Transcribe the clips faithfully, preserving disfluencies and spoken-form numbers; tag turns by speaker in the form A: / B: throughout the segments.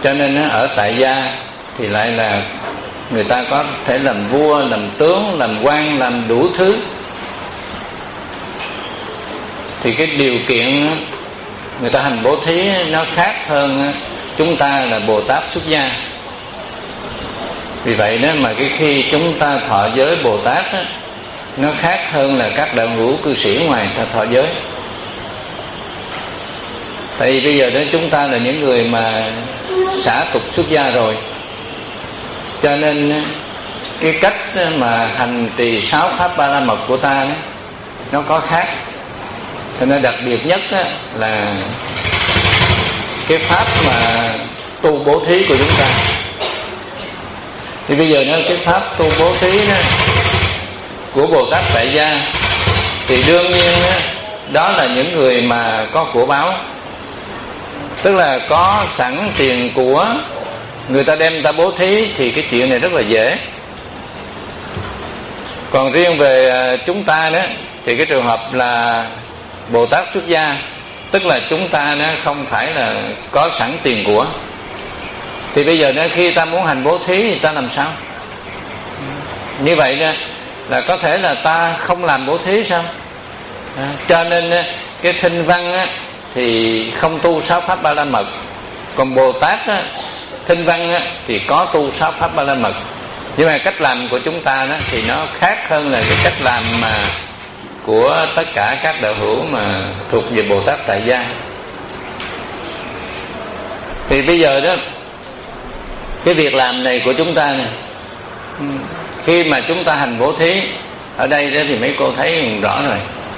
A: Cho nên ở tại gia thì lại là người ta có thể làm vua, làm tướng, làm quan, làm đủ thứ. Thì cái điều kiện người ta hành bố thí nó khác hơn chúng ta là Bồ Tát xuất gia. Vì vậy đó mà cái khi chúng ta thọ giới Bồ Tát đó, nó khác hơn là các đạo hữu cư sĩ ngoài ta thọ giới. Tại vì bây giờ đó chúng ta là những người mà xả tục xuất gia rồi, cho nên cái cách mà hành trì sáu pháp ba la mật của ta đó, nó có khác. Cho nên đặc biệt nhất đó là cái pháp mà tu bố thí của chúng ta. Thì bây giờ nó cái pháp tu bố thí đó của Bồ Tát tại gia thì đương nhiên đó, đó là những người mà có của báo, tức là có sẵn tiền của, người ta đem ta bố thí thì cái chuyện này rất là dễ. Còn riêng về chúng ta đó thì cái trường hợp là Bồ Tát xuất gia, tức là chúng ta nó không phải là có sẵn tiền của, thì bây giờ nó khi ta muốn hành bố thí thì ta làm sao? Như vậy đó là có thể là ta không làm bố thí sao? À, cho nên cái thinh văn á, thì không tu sáu pháp ba la mật, còn Bồ Tát á, thinh văn á, thì có tu sáu pháp ba la mật. Nhưng mà cách làm của chúng ta đó thì nó khác hơn là cái cách làm mà của tất cả các đạo hữu mà thuộc về Bồ Tát tại gia. Thì bây giờ đó cái việc làm này của chúng ta này, khi mà chúng ta hành bố thí ở đây đó thì mấy cô thấy rõ rồi,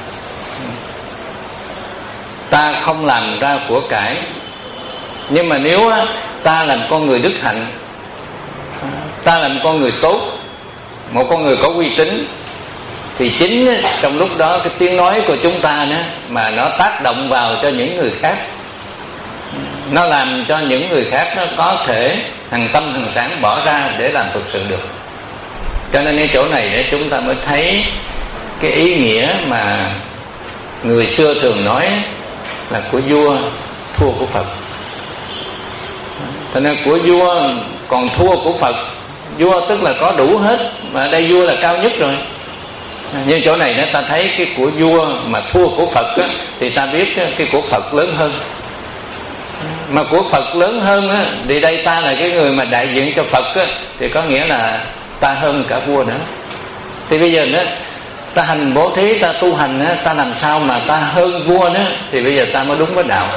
A: ta không làm ra của cải. Nhưng mà nếu ta làm con người đức hạnh, ta làm con người tốt, một con người có uy tín, thì chính trong lúc đó cái tiếng nói của chúng ta đó mà nó tác động vào cho những người khác, nó làm cho những người khác nó có thể thằng tâm thằng sáng bỏ ra để làm thực sự được. Cho nên cái chỗ này để chúng ta mới thấy cái ý nghĩa mà người xưa thường nói là của vua thua của Phật. Cho nên của vua còn thua của Phật. Vua tức là có đủ hết, mà đây vua là cao nhất rồi. Nhưng chỗ này ta thấy cái của vua mà thua của Phật á, thì ta biết cái của Phật lớn hơn. Mà của Phật lớn hơn á, thì đây ta là cái người mà đại diện cho Phật á, thì có nghĩa là ta hơn cả vua nữa. Thì bây giờ đó ta hành bố thí, ta tu hành á, ta làm sao mà ta hơn vua nữa, thì bây giờ ta mới đúng với đạo.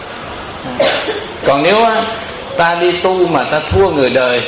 A: Còn nếu á, ta đi tu mà ta thua người đời,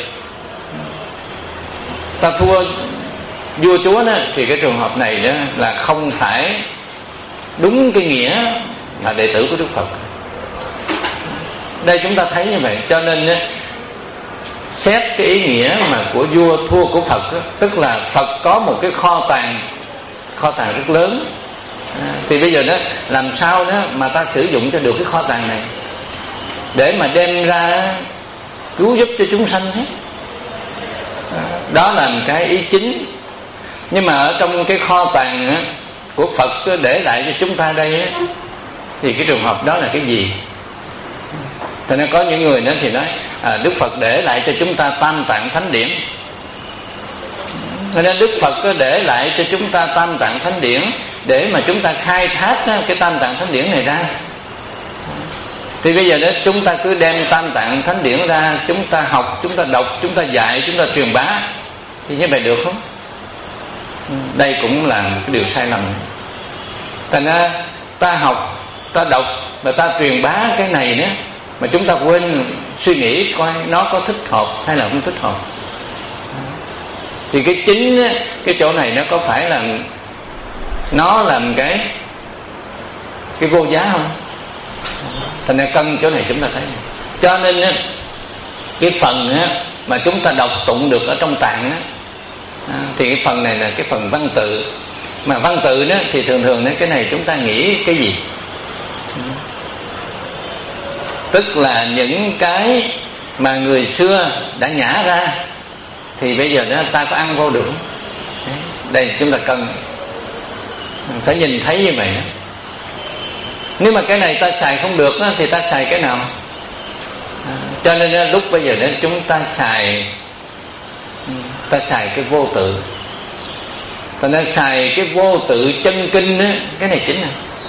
A: ta thua vua chúa đó, thì cái trường hợp này đó là không phải đúng cái nghĩa là đệ tử của Đức Phật. Đây chúng ta thấy như vậy. Cho nên đó, xét cái ý nghĩa mà của vua thua của Phật đó, tức là Phật có một cái kho tàng, kho tàng rất lớn. À, thì bây giờ đó làm sao đó mà ta sử dụng cho được cái kho tàng này để mà đem ra cứu giúp cho chúng sanh hết. À, đó là một cái ý chính. Nhưng mà ở trong cái kho tàng á, của Phật để lại cho chúng ta đây á, thì cái trường hợp đó là cái gì? Thế nên có những người nữa thì nói à, Đức Phật để lại cho chúng ta Tam Tạng Thánh Điển. Thế nên Đức Phật để lại cho chúng ta Tam Tạng Thánh Điển để mà chúng ta khai thác cái Tam Tạng Thánh Điển này ra. Thì bây giờ đó chúng ta cứ đem Tam Tạng Thánh Điển ra, chúng ta học, chúng ta đọc, chúng ta dạy, chúng ta truyền bá, thì như vậy được không? Đây cũng là một cái điều sai lầm. Thành ra ta học, ta đọc và ta truyền bá cái này nữa, mà chúng ta quên suy nghĩ coi nó có thích hợp hay là không thích hợp. Thì cái chính cái chỗ này nó có phải là nó làm cái cái vô giá không? Thành ra cân chỗ này chúng ta thấy. Cho nên cái phần mà chúng ta đọc tụng được ở trong tạng thì cái phần này là cái phần văn tự. Mà văn tự đó thì thường thường cái này chúng ta nghĩ cái gì? Tức là những cái mà người xưa đã nhả ra, thì bây giờ đó ta có ăn vô được. Đây chúng ta cần phải nhìn thấy như vậy. Nếu mà cái này ta xài không được thì ta xài cái nào? À, cho nên đó, lúc bây giờ đó chúng ta xài ta xài cái vô tự, ta nên xài cái vô tự chân kinh đó, cái này chính là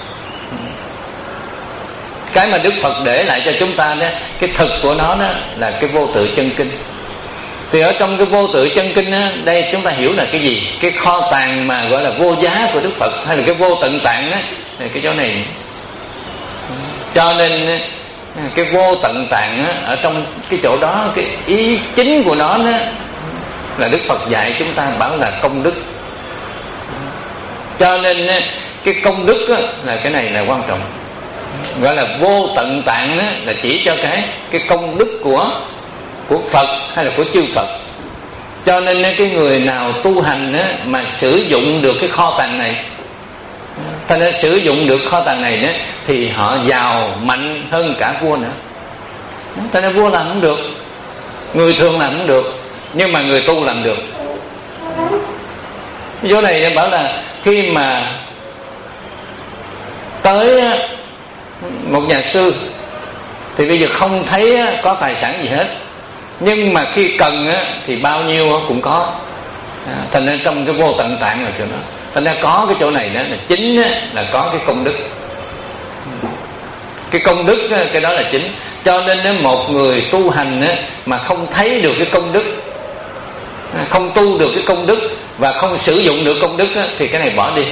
A: cái mà Đức Phật để lại cho chúng ta đó, cái thực của nó đó là cái vô tự chân kinh. Thì ở trong cái vô tự chân kinh đó, đây chúng ta hiểu là cái gì? Cái kho tàng mà gọi là vô giá của Đức Phật, hay là cái vô tận tạng đó, cái chỗ này. Cho nên cái vô tận tạng đó, ở trong cái chỗ đó, cái ý chính của nó đó, là Đức Phật dạy chúng ta bảo là công đức. Cho nên cái công đức đó, là cái này là quan trọng. Gọi là vô tận tạng đó, là chỉ cho cái cái công đức của của Phật hay là của chư Phật. Cho nên cái người nào tu hành á, mà sử dụng được cái kho tàng này, ta nên sử dụng được kho tàng này á, thì họ giàu mạnh hơn cả vua nữa. Ta nên vua làm không được, người thường làm không được, nhưng mà người tu làm được. Chỗ này bảo là khi mà tới một nhà sư thì bây giờ không thấy có tài sản gì hết, nhưng mà khi cần thì bao nhiêu cũng có. À, thành ra trong cái vô tận tạng là chỗ đó, thành ra có cái chỗ này đó là chính là có cái công đức. Cái công đức cái đó là chính. Cho nên nếu một người tu hành mà không thấy được cái công đức, không tu được cái công đức và không sử dụng được công đức thì cái này bỏ đi.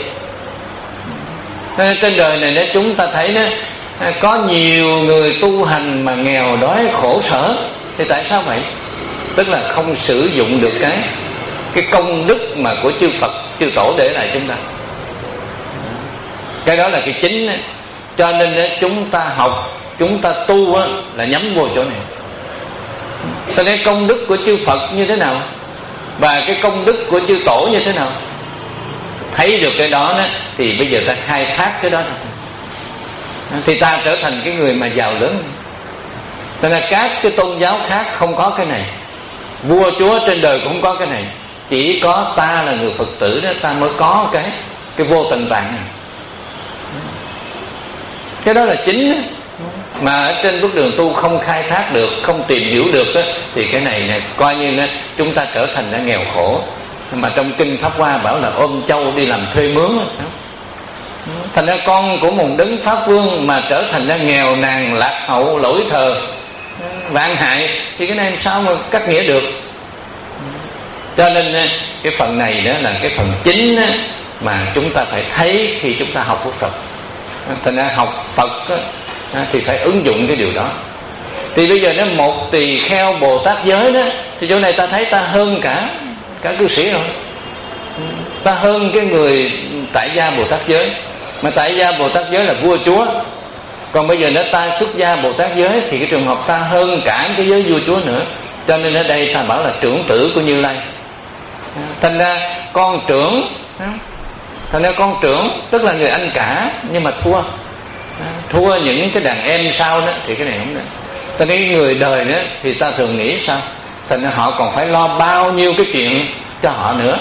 A: Trên đời này nếu chúng ta thấy đó, có nhiều người tu hành mà nghèo đói khổ sở, thì tại sao vậy? Tức là không sử dụng được cái cái công đức mà của chư Phật, chư Tổ để lại chúng ta. Cái đó là cái chính. Cho nên chúng ta học, chúng ta tu là nhắm vô chỗ này. Cho nên công đức của chư Phật như thế nào và cái công đức của chư Tổ như thế nào, thấy được cái đó, đó thì bây giờ ta khai thác cái đó, thì ta trở thành cái người mà giàu lớn. Cho nên các cái tôn giáo khác không có cái này, vua chúa trên đời cũng không có cái này, chỉ có ta là người Phật tử đó, ta mới có cái cái vô tận tạng này. Cái đó là chính đó. Mà ở trên bước đường tu không khai thác được, không tìm hiểu được đó, thì cái này, này coi như đó, chúng ta trở thành đã nghèo khổ. Mà trong kinh Pháp Hoa bảo là ôm châu đi làm thuê mướn đó. Thành ra con của một đấng Pháp Vương mà trở thành ra nghèo nàn, lạc hậu, lỗi thời, vạn hại, thì cái này làm sao mà cắt nghĩa được. Cho nên cái phần này đó là cái phần chính đó, mà chúng ta phải thấy khi chúng ta học của Phật. Thành ra học Phật đó, thì phải ứng dụng cái điều đó. Thì bây giờ nếu một tỳ kheo Bồ Tát giới đó, thì chỗ này ta thấy ta hơn cả cả cư sĩ rồi, ta hơn cái người tại gia Bồ Tát giới. Mà tại gia Bồ Tát giới là vua chúa, còn bây giờ nếu ta xuất gia Bồ Tát giới thì cái trường hợp ta hơn cả cái giới vua chúa nữa. Cho nên ở đây ta bảo là trưởng tử của Như Lai. Thành ra con trưởng, thành ra con trưởng tức là người anh cả, nhưng mà thua thua những cái đàn em sau đó, thì cái này không được. Thành ra cái người đời đó thì ta thường nghĩ sao? Thành ra họ còn phải lo bao nhiêu cái chuyện cho họ nữa,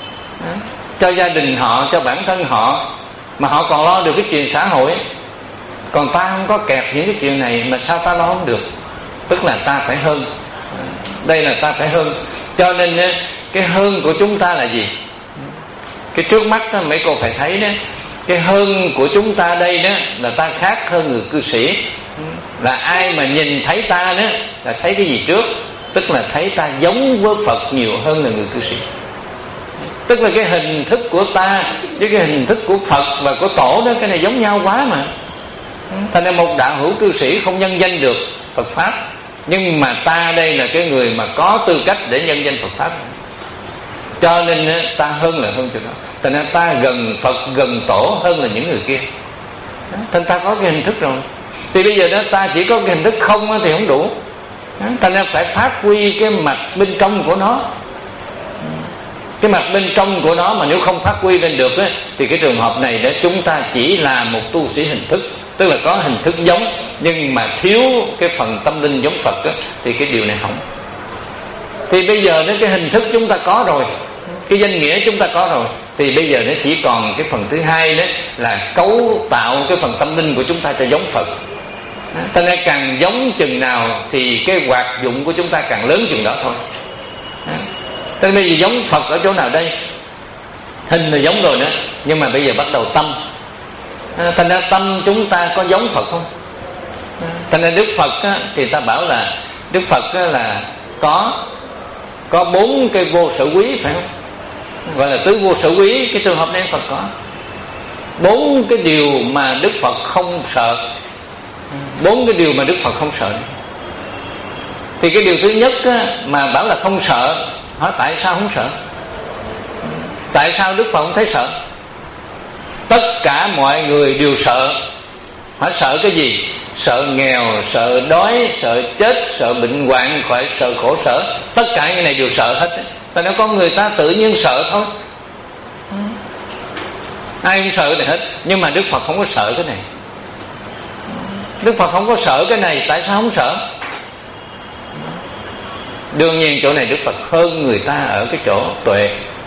A: cho gia đình họ, cho bản thân họ, mà họ còn lo được cái chuyện xã hội. Còn ta không có kẹp những cái chuyện này, mà sao ta lo không được? Tức là ta phải hơn. Đây là ta phải hơn. Cho nên cái hơn của chúng ta là gì? Cái trước mắt đó, mấy cô phải thấy đó, cái hơn của chúng ta đây đó là ta khác hơn người cư sĩ. Là ai mà nhìn thấy ta đó là thấy cái gì trước? Tức là thấy ta giống với Phật nhiều hơn là người cư sĩ. Tức là cái hình thức của ta với cái hình thức của Phật và của Tổ đó, cái này giống nhau quá mà. Thành ra một đạo hữu cư sĩ không nhân danh được Phật Pháp, nhưng mà ta đây là cái người mà có tư cách để nhân danh Phật Pháp. Cho nên ta hơn là hơn chỗ đó. Thành ra ta gần Phật, gần Tổ hơn là những người kia. Thành ta có cái hình thức rồi. Thì bây giờ đó ta chỉ có cái hình thức không thì không đủ. Thành ra phải phát huy cái mặt bên trong của nó. Cái mặt bên trong của nó mà nếu không phát huy lên được á, thì cái trường hợp này đó chúng ta chỉ là một tu sĩ hình thức, tức là có hình thức giống nhưng mà thiếu cái phần tâm linh giống Phật á, thì cái điều này không. Thì bây giờ nếu cái hình thức chúng ta có rồi, cái danh nghĩa chúng ta có rồi, thì bây giờ nó chỉ còn cái phần thứ hai đó là cấu tạo cái phần tâm linh của chúng ta cho giống Phật. Cho nên càng giống chừng nào thì cái hoạt dụng của chúng ta càng lớn chừng đó thôi. Cho nên bây giờ giống Phật ở chỗ nào đây? Hình là giống rồi nữa, nhưng mà bây giờ bắt đầu tâm. Thành ra tâm chúng ta có giống Phật không? Thành ra Đức Phật á, thì ta bảo là Đức Phật á, là có Có bốn cái vô sở quý, phải không? Gọi là tứ vô sở quý. Cái trường hợp này Phật có bốn cái điều mà Đức Phật không sợ. Bốn cái điều mà Đức Phật không sợ. Thì cái điều thứ nhất á, mà bảo là không sợ, hỏi tại sao không sợ? Tại sao Đức Phật không thấy sợ? Tất cả mọi người đều sợ. Hỏi sợ cái gì? Sợ nghèo, sợ đói, sợ chết, sợ bệnh hoạn, khỏi sợ khổ sở. Tất cả cái này đều sợ hết. Tại nó có người ta tự nhiên sợ thôi, ai cũng sợ cái này hết. Nhưng mà Đức Phật không có sợ cái này. Đức Phật không có sợ cái này. Tại sao không sợ? Đương nhiên chỗ này Đức Phật hơn người ta ở cái chỗ tuệ.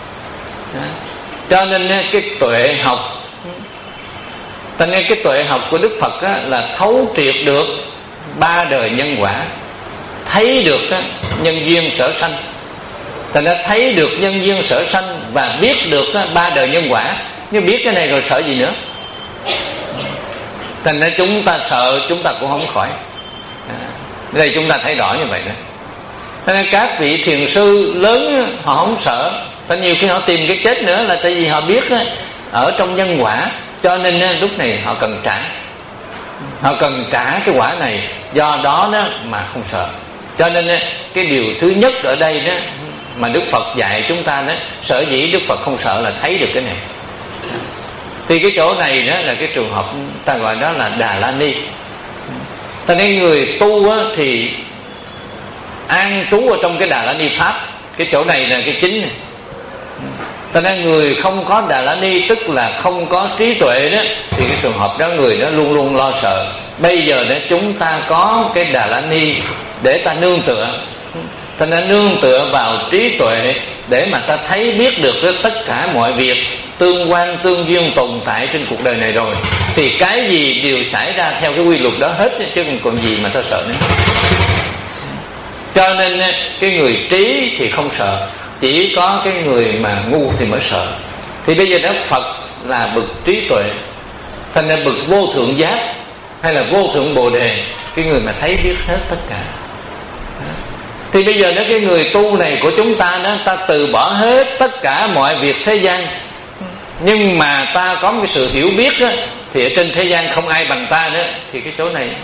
A: Cho nên cái tuệ học, cho nên cái tuệ học của Đức Phật á, là thấu triệt được ba đời nhân quả, thấy được á, nhân duyên sở sanh. Thành ra thấy được nhân duyên sở sanh và biết được á, ba đời nhân quả. Nhưng biết cái này rồi sợ gì nữa? Thành ra chúng ta sợ chúng ta cũng không khỏi. À, đây chúng ta thấy rõ như vậy đó. Cho nên các vị thiền sư lớn họ không sợ. Tại nhiều khi họ tìm cái chết nữa là tại vì họ biết á, ở trong nhân quả, cho nên á, lúc này họ cần trả. Họ cần trả cái quả này, do đó đó mà không sợ. Cho nên á, cái điều thứ nhất ở đây đó mà Đức Phật dạy chúng ta đó, sở dĩ Đức Phật không sợ là thấy được cái này. Thì cái chỗ này đó là cái trường hợp ta gọi đó là Đà La Ni. Cho nên người tu á, thì an trú ở trong cái Đà La Ni Pháp. Cái chỗ này là cái chính này. Cho nên người không có Đà La Ni, tức là không có trí tuệ đó, thì cái trường hợp đó người đó luôn luôn lo sợ. Bây giờ đó chúng ta có cái Đà La Ni để ta nương tựa. Cho nên nương tựa vào trí tuệ để mà ta thấy biết được đó, tất cả mọi việc tương quan tương duyên tồn tại trên cuộc đời này rồi, thì cái gì đều xảy ra theo cái quy luật đó hết, chứ không còn gì mà ta sợ nữa. Cho nên cái người trí thì không sợ, chỉ có cái người mà ngu thì mới sợ. Thì bây giờ đó Phật là bậc trí tuệ, thành ra bậc vô thượng giác hay là vô thượng bồ đề, cái người mà thấy biết hết tất cả. Thì bây giờ đó cái người tu này của chúng ta đó, ta từ bỏ hết tất cả mọi việc thế gian, nhưng mà ta có một cái sự hiểu biết đó, thì ở trên thế gian không ai bằng ta nữa. Thì cái chỗ này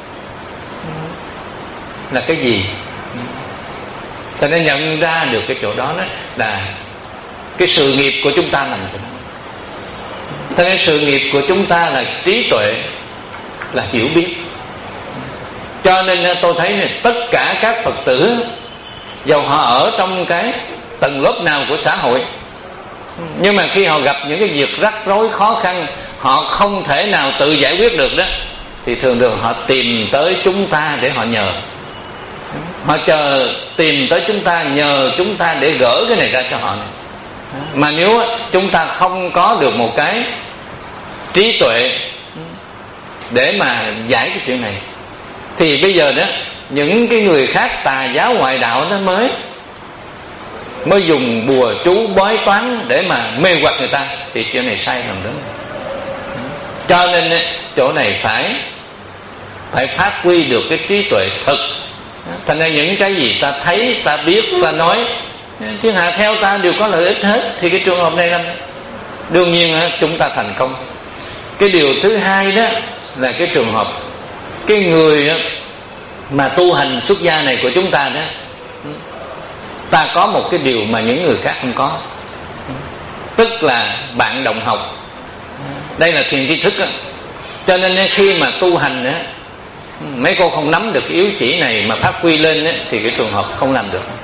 A: là cái gì? Ta nên nhận ra được cái chỗ đó, đó là cái sự nghiệp của chúng ta nằm trong đó. Thế nên sự nghiệp của chúng ta là trí tuệ, là hiểu biết. Cho nên tôi thấy này, tất cả các Phật tử, dầu họ ở trong cái tầng lớp nào của xã hội, nhưng mà khi họ gặp những cái việc rắc rối khó khăn, họ không thể nào tự giải quyết được đó, thì thường thường họ tìm tới chúng ta để họ nhờ. Họ chờ tìm tới chúng ta, nhờ chúng ta để gỡ cái này ra cho họ. Mà nếu chúng ta không có được một cái trí tuệ để mà giải cái chuyện này, thì bây giờ đó những cái người khác tà giáo ngoại đạo nó mới mới dùng bùa chú bói toán để mà mê hoặc người ta, thì chuyện này sai lầm lớn. Cho nên chỗ này phải phải phát huy được cái trí tuệ thực. Thành ra những cái gì ta thấy, ta biết, ta nói, thiên hạ theo ta đều có lợi ích hết. Thì cái trường hợp này là đương nhiên chúng ta thành công. Cái điều thứ hai đó là cái trường hợp cái người mà tu hành xuất gia này của chúng ta đó, ta có một cái điều mà những người khác không có, tức là bạn đồng học. Đây là thiền tri thức đó. Cho nên khi mà tu hành đó, mấy cô không nắm được cái yếu chỉ này mà phát huy lên đó, thì cái trường hợp không làm được.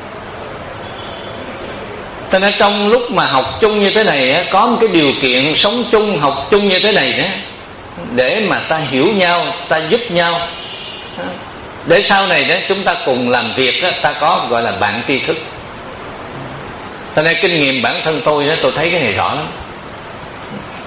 A: Cho nên trong lúc mà học chung như thế này, có một cái điều kiện sống chung, học chung như thế này đó, để mà ta hiểu nhau, ta giúp nhau, để sau này đó chúng ta cùng làm việc đó, ta có gọi là bạn tri thức. Cho nên kinh nghiệm bản thân tôi đó, tôi thấy cái này rõ lắm.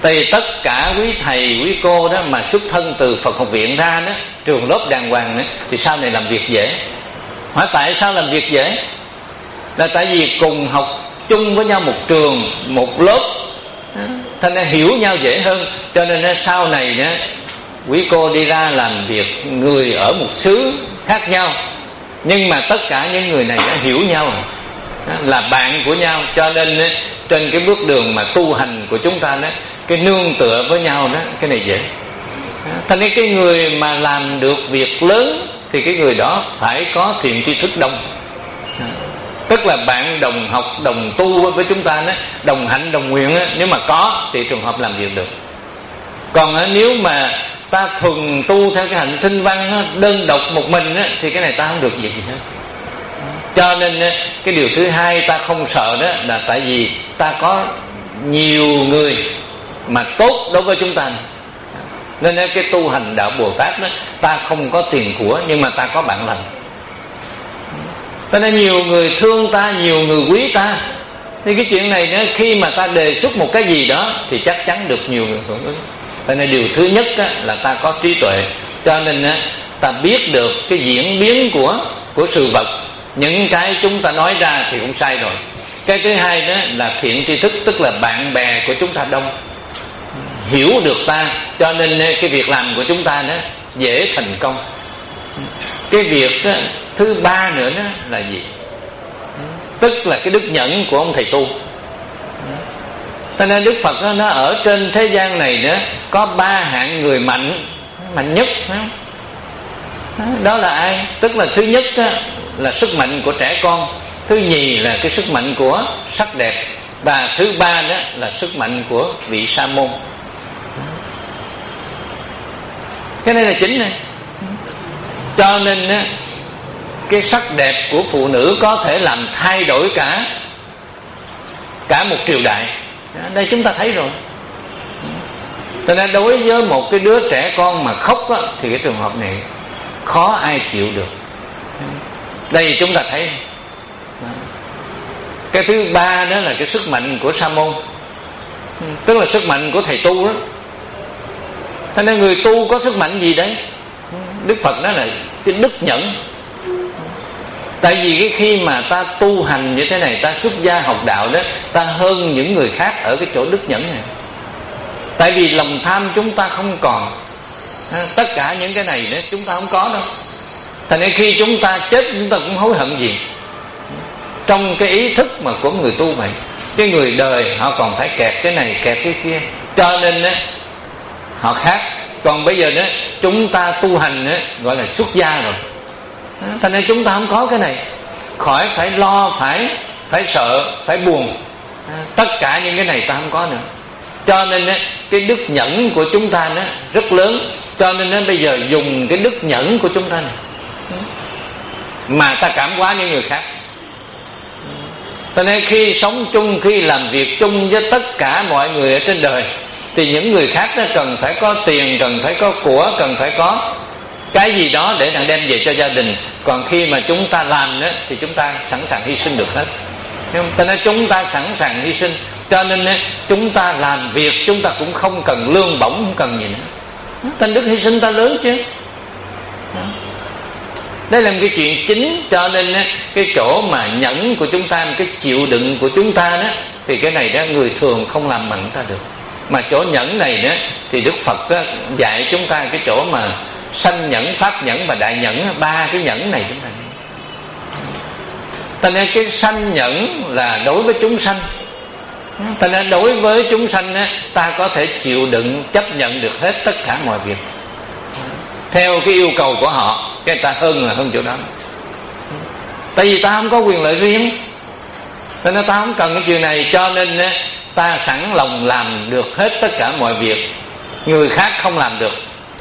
A: Tại vì tất cả quý thầy quý cô đó mà xuất thân từ Phật học viện ra đó, trường lớp đàng hoàng đó, thì sau này làm việc dễ. Hỏi tại sao làm việc dễ? Là tại vì cùng học chung với nhau một trường, một lớp, thành ra hiểu nhau dễ hơn. Cho nên sau này đó, quý cô đi ra làm việc, người ở một xứ khác nhau, nhưng mà tất cả những người này đã hiểu nhau, là bạn của nhau. Cho nên trên cái bước đường mà tu hành của chúng ta đó, cái nương tựa với nhau đó, cái này dễ. Thành nên cái người mà làm được việc lớn thì cái người đó phải có thiện tri thức đông, tức là bạn đồng học, đồng tu với chúng ta đó, đồng hạnh đồng nguyện đó, nếu mà có thì trường hợp làm việc được. Còn nếu mà ta thuần tu theo cái hạnh thinh văn đơn độc một mình đó, thì cái này ta không được gì hết. Cho nên cái điều thứ hai ta không sợ đó là tại vì ta có nhiều người mà tốt đối với chúng ta. Nên cái tu hành đạo Bồ Tát đó, ta không có tiền của, nhưng mà ta có bạn lành. Cho nên nhiều người thương ta, nhiều người quý ta. Thì cái chuyện này đó, khi mà ta đề xuất một cái gì đó thì chắc chắn được nhiều người hưởng ứng. Cho nên điều thứ nhất đó, là ta có trí tuệ. Cho nên đó, ta biết được cái diễn biến của của sự vật. Những cái chúng ta nói ra thì cũng sai rồi. Cái thứ hai đó là thiện tri thức, tức là bạn bè của chúng ta đông, hiểu được ta, cho nên cái việc làm của chúng ta đó dễ thành công. Cái việc đó, thứ ba nữa đó là gì? Tức là cái đức nhẫn của ông thầy tu. Cho nên Đức Phật đó, nó ở trên thế gian này đó có ba hạng người mạnh, mạnh nhất đó. Đó là ai? Tức là thứ nhất đó, là sức mạnh của trẻ con, thứ nhì là cái sức mạnh của sắc đẹp, và thứ ba đó là sức mạnh của vị sa môn. Cái này là chính này. Cho nên á, cái sắc đẹp của phụ nữ có thể làm thay đổi cả cả một triều đại. Đây chúng ta thấy rồi. Cho nên đối với một cái đứa trẻ con mà khóc á, thì cái trường hợp này khó ai chịu được. Đây chúng ta thấy. Cái thứ ba đó là cái sức mạnh của sa môn, tức là sức mạnh của thầy tu đó. Cho nên người tu có sức mạnh gì đấy? Đức Phật nói là cái đức nhẫn. Tại vì cái khi mà ta tu hành như thế này, ta xuất gia học đạo đó, ta hơn những người khác ở cái chỗ đức nhẫn này. Tại vì lòng tham chúng ta không còn, tất cả những cái này đó chúng ta không có đâu. Thành nên khi chúng ta chết chúng ta cũng hối hận gì. Trong cái ý thức mà của người tu vậy, cái người đời họ còn phải kẹt cái này kẹt cái kia, cho nên đó, họ khác. Còn bây giờ đó chúng ta tu hành đó, gọi là xuất gia rồi. Thành nên chúng ta không có cái này, khỏi phải lo, phải phải sợ, phải buồn. Tất cả những cái này ta không có nữa. Cho nên đó, cái đức nhẫn của chúng ta đó rất lớn. Cho nên đó, bây giờ dùng cái đức nhẫn của chúng ta này mà ta cảm hóa những người khác. Cho nên khi sống chung, khi làm việc chung với tất cả mọi người ở trên đời, thì những người khác đó cần phải có tiền, cần phải có của, cần phải có cái gì đó để đem về cho gia đình. Còn khi mà chúng ta làm đó thì chúng ta sẵn sàng hy sinh được hết. Cho nên chúng ta sẵn sàng hy sinh. Cho nên chúng ta làm việc chúng ta cũng không cần lương bổng, không cần gì nữa. Thành đức hy sinh ta lớn chứ. Đây là một cái chuyện chính. Cho nên cái chỗ mà nhẫn của chúng ta, cái chịu đựng của chúng ta đó, thì cái này đó người thường không làm mạnh ta được. Mà chỗ nhẫn này đó thì Đức Phật đó dạy chúng ta cái chỗ mà sanh nhẫn, pháp nhẫn và đại nhẫn. Ba cái nhẫn này chúng ta. Cho nên cái sanh nhẫn là đối với chúng sanh. Cho nên đối với chúng sanh á, ta có thể chịu đựng, chấp nhận được hết tất cả mọi việc theo cái yêu cầu của họ. Cái ta hơn là hơn chỗ đó. Tại vì ta không có quyền lợi riêng, cho nên ta không cần cái chuyện này. Cho nên á, ta sẵn lòng làm được hết tất cả mọi việc người khác không làm được.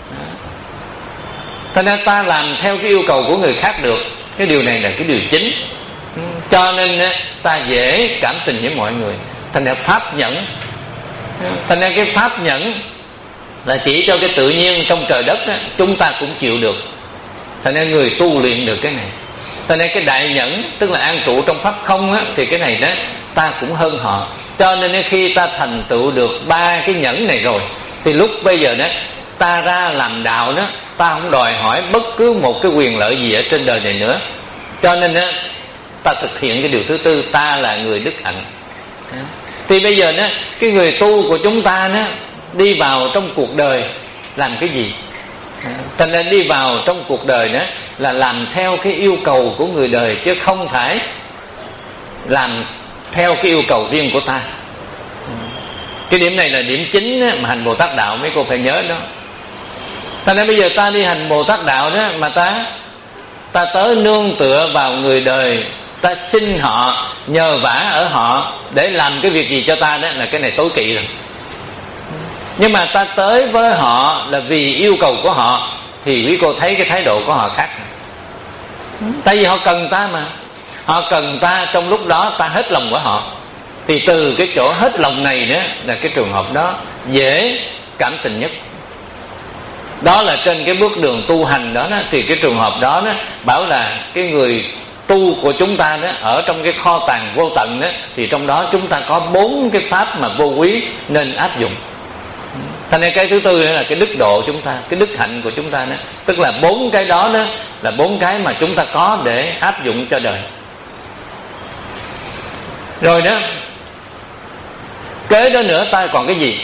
A: Cho nên ta làm theo cái yêu cầu của người khác được. Cái điều này là cái điều chính. Cho nên á, ta dễ cảm tình với mọi người. Thành ra pháp nhẫn. Thành ra cái pháp nhẫn là chỉ cho cái tự nhiên trong trời đất á, chúng ta cũng chịu được. Thành ra người tu luyện được cái này. Thành ra cái đại nhẫn, tức là an trụ trong pháp không á, thì cái này đó ta cũng hơn họ. Cho nên khi ta thành tựu được ba cái nhẫn này rồi, thì lúc bây giờ đó ta ra làm đạo đó, ta không đòi hỏi bất cứ một cái quyền lợi gì ở trên đời này nữa. Cho nên đó ta thực hiện cái điều thứ tư, ta là người đức hạnh. Thì bây giờ đó cái người tu của chúng ta đó đi vào trong cuộc đời làm cái gì? Cho nên đi vào trong cuộc đời đó là làm theo cái yêu cầu của người đời, chứ không phải làm theo cái yêu cầu riêng của ta. Cái điểm này là điểm chính mà hành Bồ Tát đạo mấy cô phải nhớ đó. Cho nên bây giờ ta đi hành Bồ Tát đạo đó mà ta ta tới nương tựa vào người đời, ta xin họ, nhờ vả ở họ để làm cái việc gì cho ta, đó là cái này tối kỵ rồi. Nhưng mà ta tới với họ là vì yêu cầu của họ, thì quý cô thấy cái thái độ của họ khác. Tại vì họ cần ta mà, họ cần ta, trong lúc đó ta hết lòng của họ. Thì từ cái chỗ hết lòng này đó là cái trường hợp đó dễ cảm tình nhất. Đó là trên cái bước đường tu hành đó, đó thì cái trường hợp đó, đó bảo là cái người tu của chúng ta đó, ở trong cái kho tàng vô tận đó, thì trong đó chúng ta có bốn cái pháp mà vô quý nên áp dụng. Thành nên cái thứ tư là cái đức độ chúng ta, cái đức hạnh của chúng ta đó. Tức là bốn cái đó, đó là bốn cái mà chúng ta có để áp dụng cho đời. Rồi đó, kế đó nữa ta còn cái gì?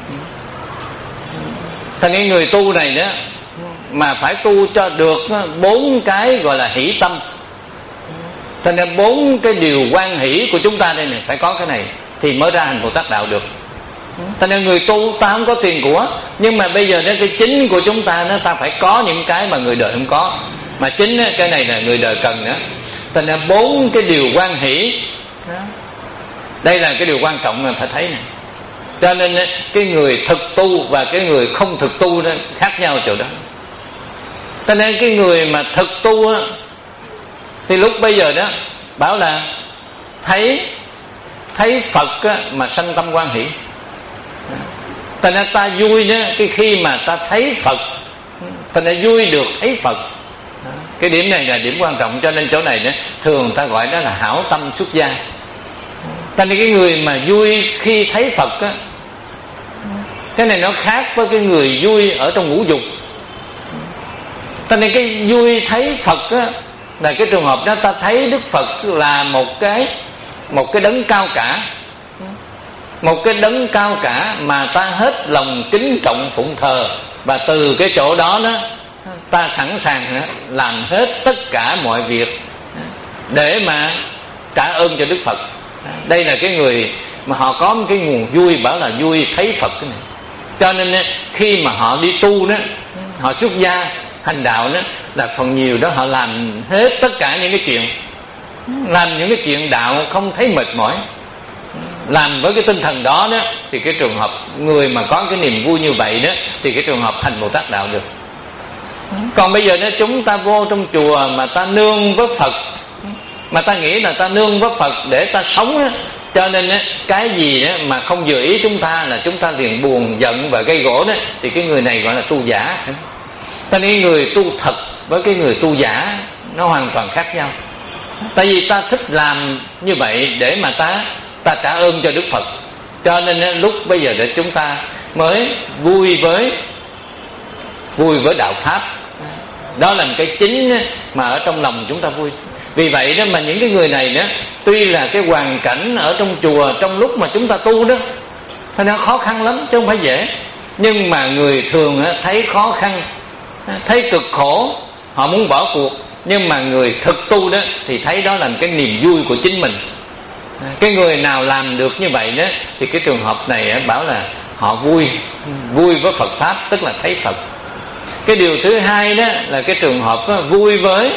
A: Thành nên người tu này đó mà phải tu cho được bốn cái gọi là hỷ tâm. Thành nên bốn cái điều quan hỷ của chúng ta đây này phải có cái này thì mới ra hành Bồ Tát đạo được. Thành nên người tu ta không có tiền của, nhưng mà bây giờ đó cái chính của chúng ta nó ta phải có những cái mà người đời không có, mà chính cái này là người đời cần nữa. Thành nên bốn cái điều quan hỷ đó, đây là cái điều quan trọng mà phải thấy này. Cho nên cái người thực tu và cái người không thực tu đó khác nhau chỗ đó. Cho nên cái người mà thực tu á, thì lúc bây giờ đó bảo là thấy thấy Phật á, mà sanh tâm quan hỷ. Thành ra ta vui đó, cái khi mà ta thấy Phật, thành ra vui được thấy Phật. Cái điểm này là điểm quan trọng. Cho nên chỗ này đó, thường ta gọi đó là hảo tâm xuất gia. Thành ra cái người mà vui khi thấy Phật á, cái này nó khác với cái người vui ở trong ngũ dục. Thành ra cái vui thấy Phật á, là cái trường hợp đó ta thấy Đức Phật là một cái một cái đấng cao cả, một cái đấng cao cả mà ta hết lòng kính trọng phụng thờ. Và từ cái chỗ đó đó ta sẵn sàng làm hết tất cả mọi việc để mà trả ơn cho Đức Phật. Đây là cái người mà họ có một cái nguồn vui, bảo là vui thấy Phật cái này. Cho nên khi mà họ đi tu đó, họ xuất gia hành đạo đó, là phần nhiều đó họ làm hết tất cả những cái chuyện, làm những cái chuyện đạo không thấy mệt mỏi, làm với cái tinh thần đó đó, thì cái trường hợp người mà có cái niềm vui như vậy đó, thì cái trường hợp hành Bồ Tát đạo được. Còn bây giờ đó chúng ta vô trong chùa mà ta nương với Phật, mà ta nghĩ là ta nương với Phật để ta sống đó, cho nên á, cái gì đó mà không vừa ý chúng ta là chúng ta liền buồn giận và gây gỗ đó, thì cái người này gọi là tu giả. Cho nên người tu thật với cái người tu giả nó hoàn toàn khác nhau. Tại vì ta thích làm như vậy để mà ta ta trả ơn cho Đức Phật. Cho nên á, lúc bây giờ để chúng ta mới vui với vui với đạo pháp. Đó là một cái chính mà ở trong lòng chúng ta vui. Vì vậy đó mà những cái người này đó, tuy là cái hoàn cảnh ở trong chùa trong lúc mà chúng ta tu đó, thì nó khó khăn lắm chứ không phải dễ. Nhưng mà người thường á, thấy khó khăn, thấy cực khổ, họ muốn bỏ cuộc. Nhưng mà người thực tu đó thì thấy đó là một cái niềm vui của chính mình. Cái người nào làm được như vậy đó, thì cái trường hợp này á, bảo là họ vui, vui với Phật pháp, tức là thấy Phật. Cái điều thứ hai đó là cái trường hợp đó, vui với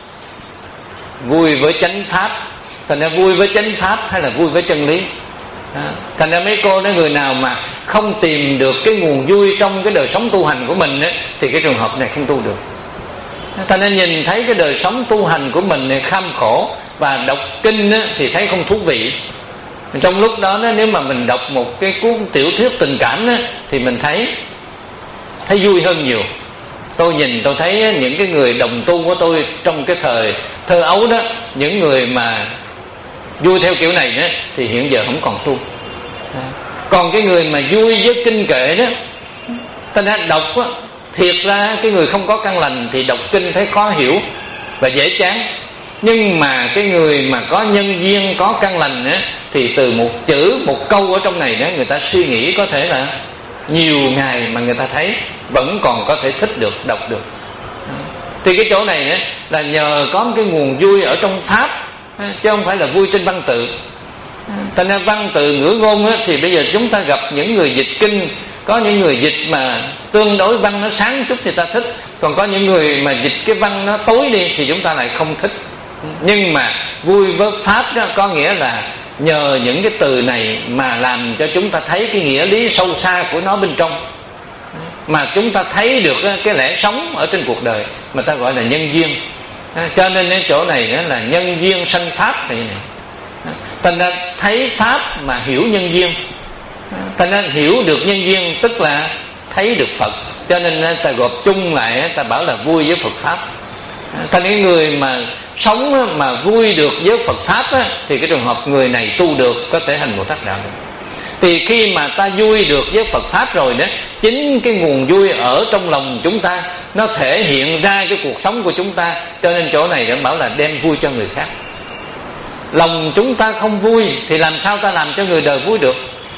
A: vui với chánh pháp. Thành ra vui với chánh pháp hay là vui với chân lý. Thành ra mấy cô nói người nào mà không tìm được cái nguồn vui trong cái đời sống tu hành của mình ấy, thì cái trường hợp này không tu được. Thành ra nhìn thấy cái đời sống tu hành của mình này kham khổ, và đọc kinh ấy, thì thấy không thú vị. Trong lúc đó nếu mà mình đọc một cái cuốn tiểu thuyết tình cảm ấy, thì mình thấy thấy vui hơn nhiều. Tôi nhìn tôi thấy những cái người đồng tu của tôi trong cái thời thơ ấu đó, những người mà vui theo kiểu này đó thì hiện giờ không còn tu. Còn cái người mà vui với kinh kệ đó, ta đã đọc á, thiệt ra cái người không có căn lành thì đọc kinh thấy khó hiểu và dễ chán. Nhưng mà cái người mà có nhân duyên, có căn lành á, thì từ một chữ, một câu ở trong này đó, người ta suy nghĩ có thể là nhiều ngày mà người ta thấy vẫn còn có thể thích được, đọc được. Thì cái chỗ này đó, là nhờ có một cái nguồn vui ở trong Pháp, chứ không phải là vui trên văn tự. Thành ra văn tự ngữ ngôn á, thì bây giờ chúng ta gặp những người dịch kinh, có những người dịch mà tương đối văn nó sáng chút thì ta thích, còn có những người mà dịch cái văn nó tối đi thì chúng ta lại không thích. Nhưng mà vui với Pháp đó có nghĩa là nhờ những cái từ này mà làm cho chúng ta thấy cái nghĩa lý sâu xa của nó bên trong, mà chúng ta thấy được cái lẽ sống ở trên cuộc đời mà ta gọi là nhân duyên. Cho nên cái chỗ này đó là nhân duyên sanh Pháp này này. Thành ra thấy Pháp mà hiểu nhân duyên, thành ra hiểu được nhân duyên tức là thấy được Phật. Cho nên ta gộp chung lại, ta bảo là vui với Phật Pháp. Thành cái người mà sống mà vui được với Phật Pháp á, thì cái trường hợp người này tu được, có thể hành Bồ Tát Đạo. Thì khi mà ta vui được với Phật Pháp rồi đó, chính cái nguồn vui ở trong lòng chúng ta nó thể hiện ra cái cuộc sống của chúng ta. Cho nên chỗ này đã bảo là đem vui cho người khác. Lòng chúng ta không vui thì làm sao ta làm cho người đời vui được?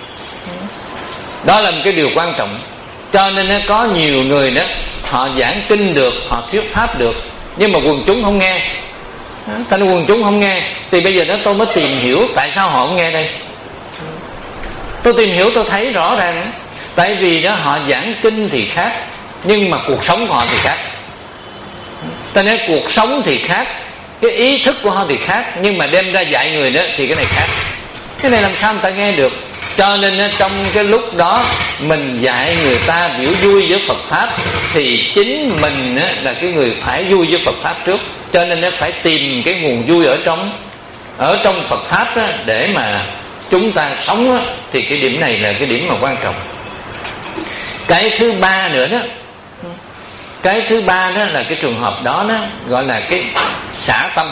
A: Đó là một cái điều quan trọng. Cho nên có nhiều người đó, họ giảng kinh được, họ thuyết pháp được, nhưng mà quần chúng không nghe. Thành quần chúng không nghe, thì bây giờ đó tôi mới tìm hiểu tại sao họ không nghe đây. Tôi tìm hiểu tôi thấy rõ ràng, tại vì đó họ giảng kinh thì khác, nhưng mà cuộc sống của họ thì khác. Ta nói cuộc sống thì khác, cái ý thức của họ thì khác, nhưng mà đem ra dạy người đó thì cái này khác. Cái này làm sao người ta nghe được? Cho nên trong cái lúc đó mình dạy người ta biểu vui với Phật Pháp, thì chính mình là cái người phải vui với Phật Pháp trước. Cho nên phải tìm cái nguồn vui ở trong ở trong Phật Pháp đó, để mà chúng ta sống đó, thì cái điểm này là cái điểm mà quan trọng. Cái thứ ba nữa đó, cái thứ ba đó là cái trường hợp đó đó gọi là cái xả tâm.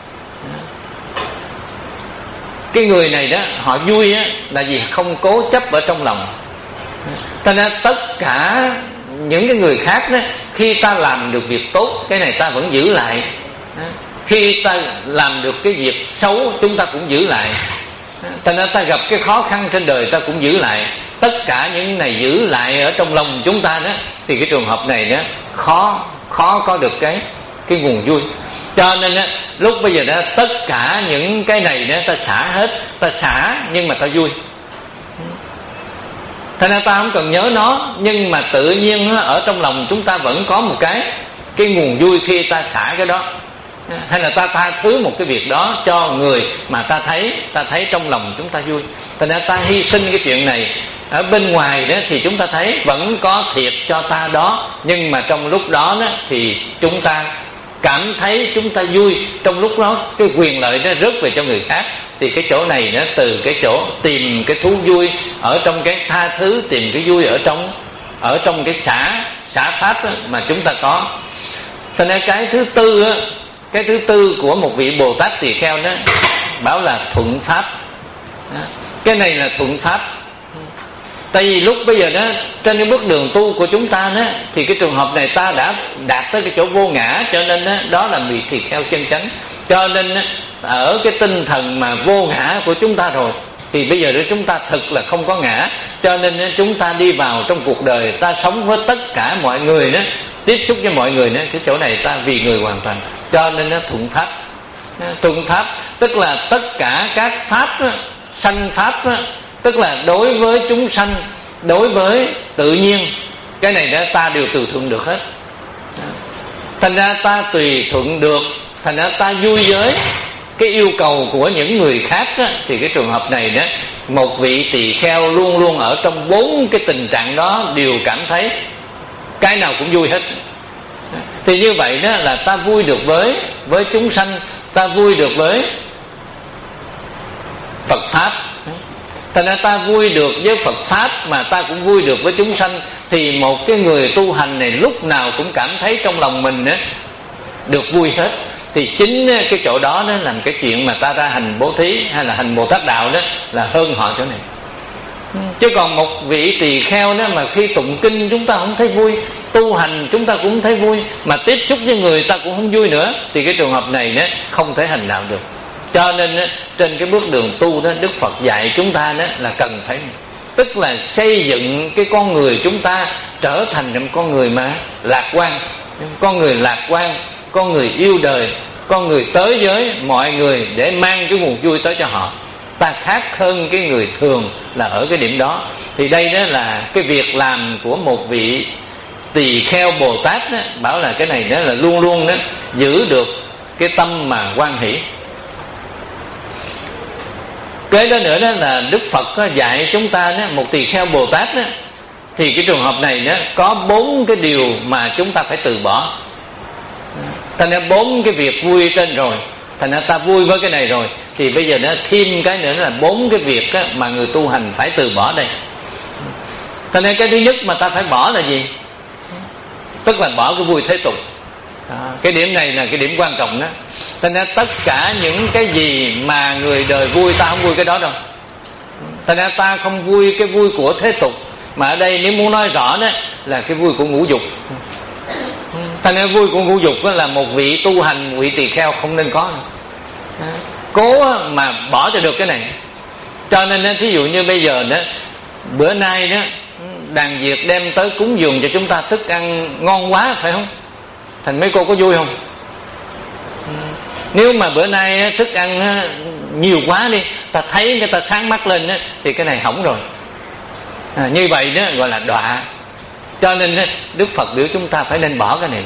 A: Cái người này đó họ vui á, là vì không cố chấp ở trong lòng. Cho nên tất cả những cái người khác đó, khi ta làm được việc tốt, cái này ta vẫn giữ lại. Khi ta làm được cái việc xấu, chúng ta cũng giữ lại. Cho nên ta gặp cái khó khăn trên đời, ta cũng giữ lại. Tất cả những này giữ lại ở trong lòng chúng ta đó, thì cái trường hợp này đó khó khó có được cái cái nguồn vui. Cho nên á, lúc bây giờ đó tất cả những cái này đó ta xả hết, ta xả nhưng mà ta vui. Thành ra ta không cần nhớ nó, nhưng mà tự nhiên á, ở trong lòng chúng ta vẫn có một cái cái nguồn vui khi ta xả cái đó, hay là ta tha thứ một cái việc đó cho người mà ta thấy ta thấy trong lòng chúng ta vui. Thành ra ta hy sinh cái chuyện này. Ở bên ngoài đó thì chúng ta thấy vẫn có thiệt cho ta đó, nhưng mà trong lúc đó, đó thì chúng ta cảm thấy chúng ta vui. Trong lúc đó cái quyền lợi nó rớt về cho người khác. Thì cái chỗ này nó từ cái chỗ tìm cái thú vui ở trong cái tha thứ, tìm cái vui ở trong ở trong cái xả xả pháp đó, mà chúng ta có. Cho nên cái thứ tư đó, cái thứ tư của một vị Bồ Tát Tỳ Kheo đó bảo là thuận pháp. Cái này là thuận pháp. Tại vì lúc bây giờ đó trên cái bước đường tu của chúng ta đó, thì cái trường hợp này ta đã đạt tới cái chỗ vô ngã, cho nên đó, đó là vị tỳ kheo chân chánh. Cho nên đó, ở cái tinh thần mà vô ngã của chúng ta rồi, thì bây giờ đó chúng ta thực là không có ngã. Cho nên đó, chúng ta đi vào trong cuộc đời, ta sống với tất cả mọi người đó, tiếp xúc với mọi người đó, cái chỗ này ta vì người hoàn toàn. Cho nên nó thuận pháp. Thuận pháp tức là tất cả các pháp đó, sanh pháp đó, tức là đối với chúng sanh, đối với tự nhiên, cái này đã ta đều từ thuận được hết. Thành ra ta tùy thuận được, thành ra ta vui với cái yêu cầu của những người khác đó, thì cái trường hợp này đó, một vị tỳ kheo luôn luôn ở trong bốn cái tình trạng đó đều cảm thấy cái nào cũng vui hết. Thì như vậy đó là ta vui được với với chúng sanh, ta vui được với Phật Pháp. Thành ra ta vui được với Phật Pháp mà ta cũng vui được với chúng sanh. Thì một cái người tu hành này lúc nào cũng cảm thấy trong lòng mình đó, được vui hết. thì chính cái chỗ đó đó làm cái chuyện mà ta ra hành bố thí hay là hành Bồ Tát đạo đó là hơn họ chỗ này. Chứ còn một vị tỳ kheo đó mà khi tụng kinh chúng ta không thấy vui, tu hành chúng ta cũng không thấy vui, mà tiếp xúc với người ta cũng không vui nữa, thì cái trường hợp này đó không thể hành đạo được. Cho nên đó, trên cái bước đường tu đó, Đức Phật dạy chúng ta đó là cần phải, tức là xây dựng cái con người chúng ta trở thành một con người mà lạc quan, con người lạc quan, con người yêu đời, con người tới với mọi người để mang cái nguồn vui tới cho họ. Ta khác hơn cái người thường là ở cái điểm đó. Thì đây đó là cái việc làm của một vị tỳ kheo Bồ Tát đó, bảo là cái này đó là luôn luôn đó giữ được cái tâm mà hoan hỷ. Cái đó nữa đó là Đức Phật có dạy chúng ta đó, một tỳ kheo Bồ Tát đó, thì cái trường hợp này đó có bốn cái điều mà chúng ta phải từ bỏ. Thành ra bốn cái việc vui trên rồi, thành ra ta vui với cái này rồi, thì bây giờ nó thêm cái nữa là bốn cái việc đó mà người tu hành phải từ bỏ đây. Thành ra cái thứ nhất mà ta phải bỏ là gì? Tức là bỏ cái vui thế tục. À, cái điểm này là cái điểm quan trọng đó. Thành ra tất cả những cái gì mà người đời vui, ta không vui cái đó đâu. Thành ra ta không vui cái vui của thế tục, mà ở đây nếu muốn nói rõ đó là cái vui của ngũ dục. Thành ra vui của ngũ dục đó là một vị tu hành, một vị tỳ kheo không nên có. À, cố mà bỏ cho được cái này. Cho nên thí dụ như bây giờ đó, bữa nay đó đàn Việt đem tới cúng dường cho chúng ta thức ăn ngon quá, phải không? Thành mấy cô có vui không? Nếu mà bữa nay thức ăn nhiều quá đi, ta thấy người ta sáng mắt lên thì cái này hỏng rồi. À, như vậy đó gọi là đọa. Cho nên Đức Phật biểu chúng ta phải nên bỏ cái này đi.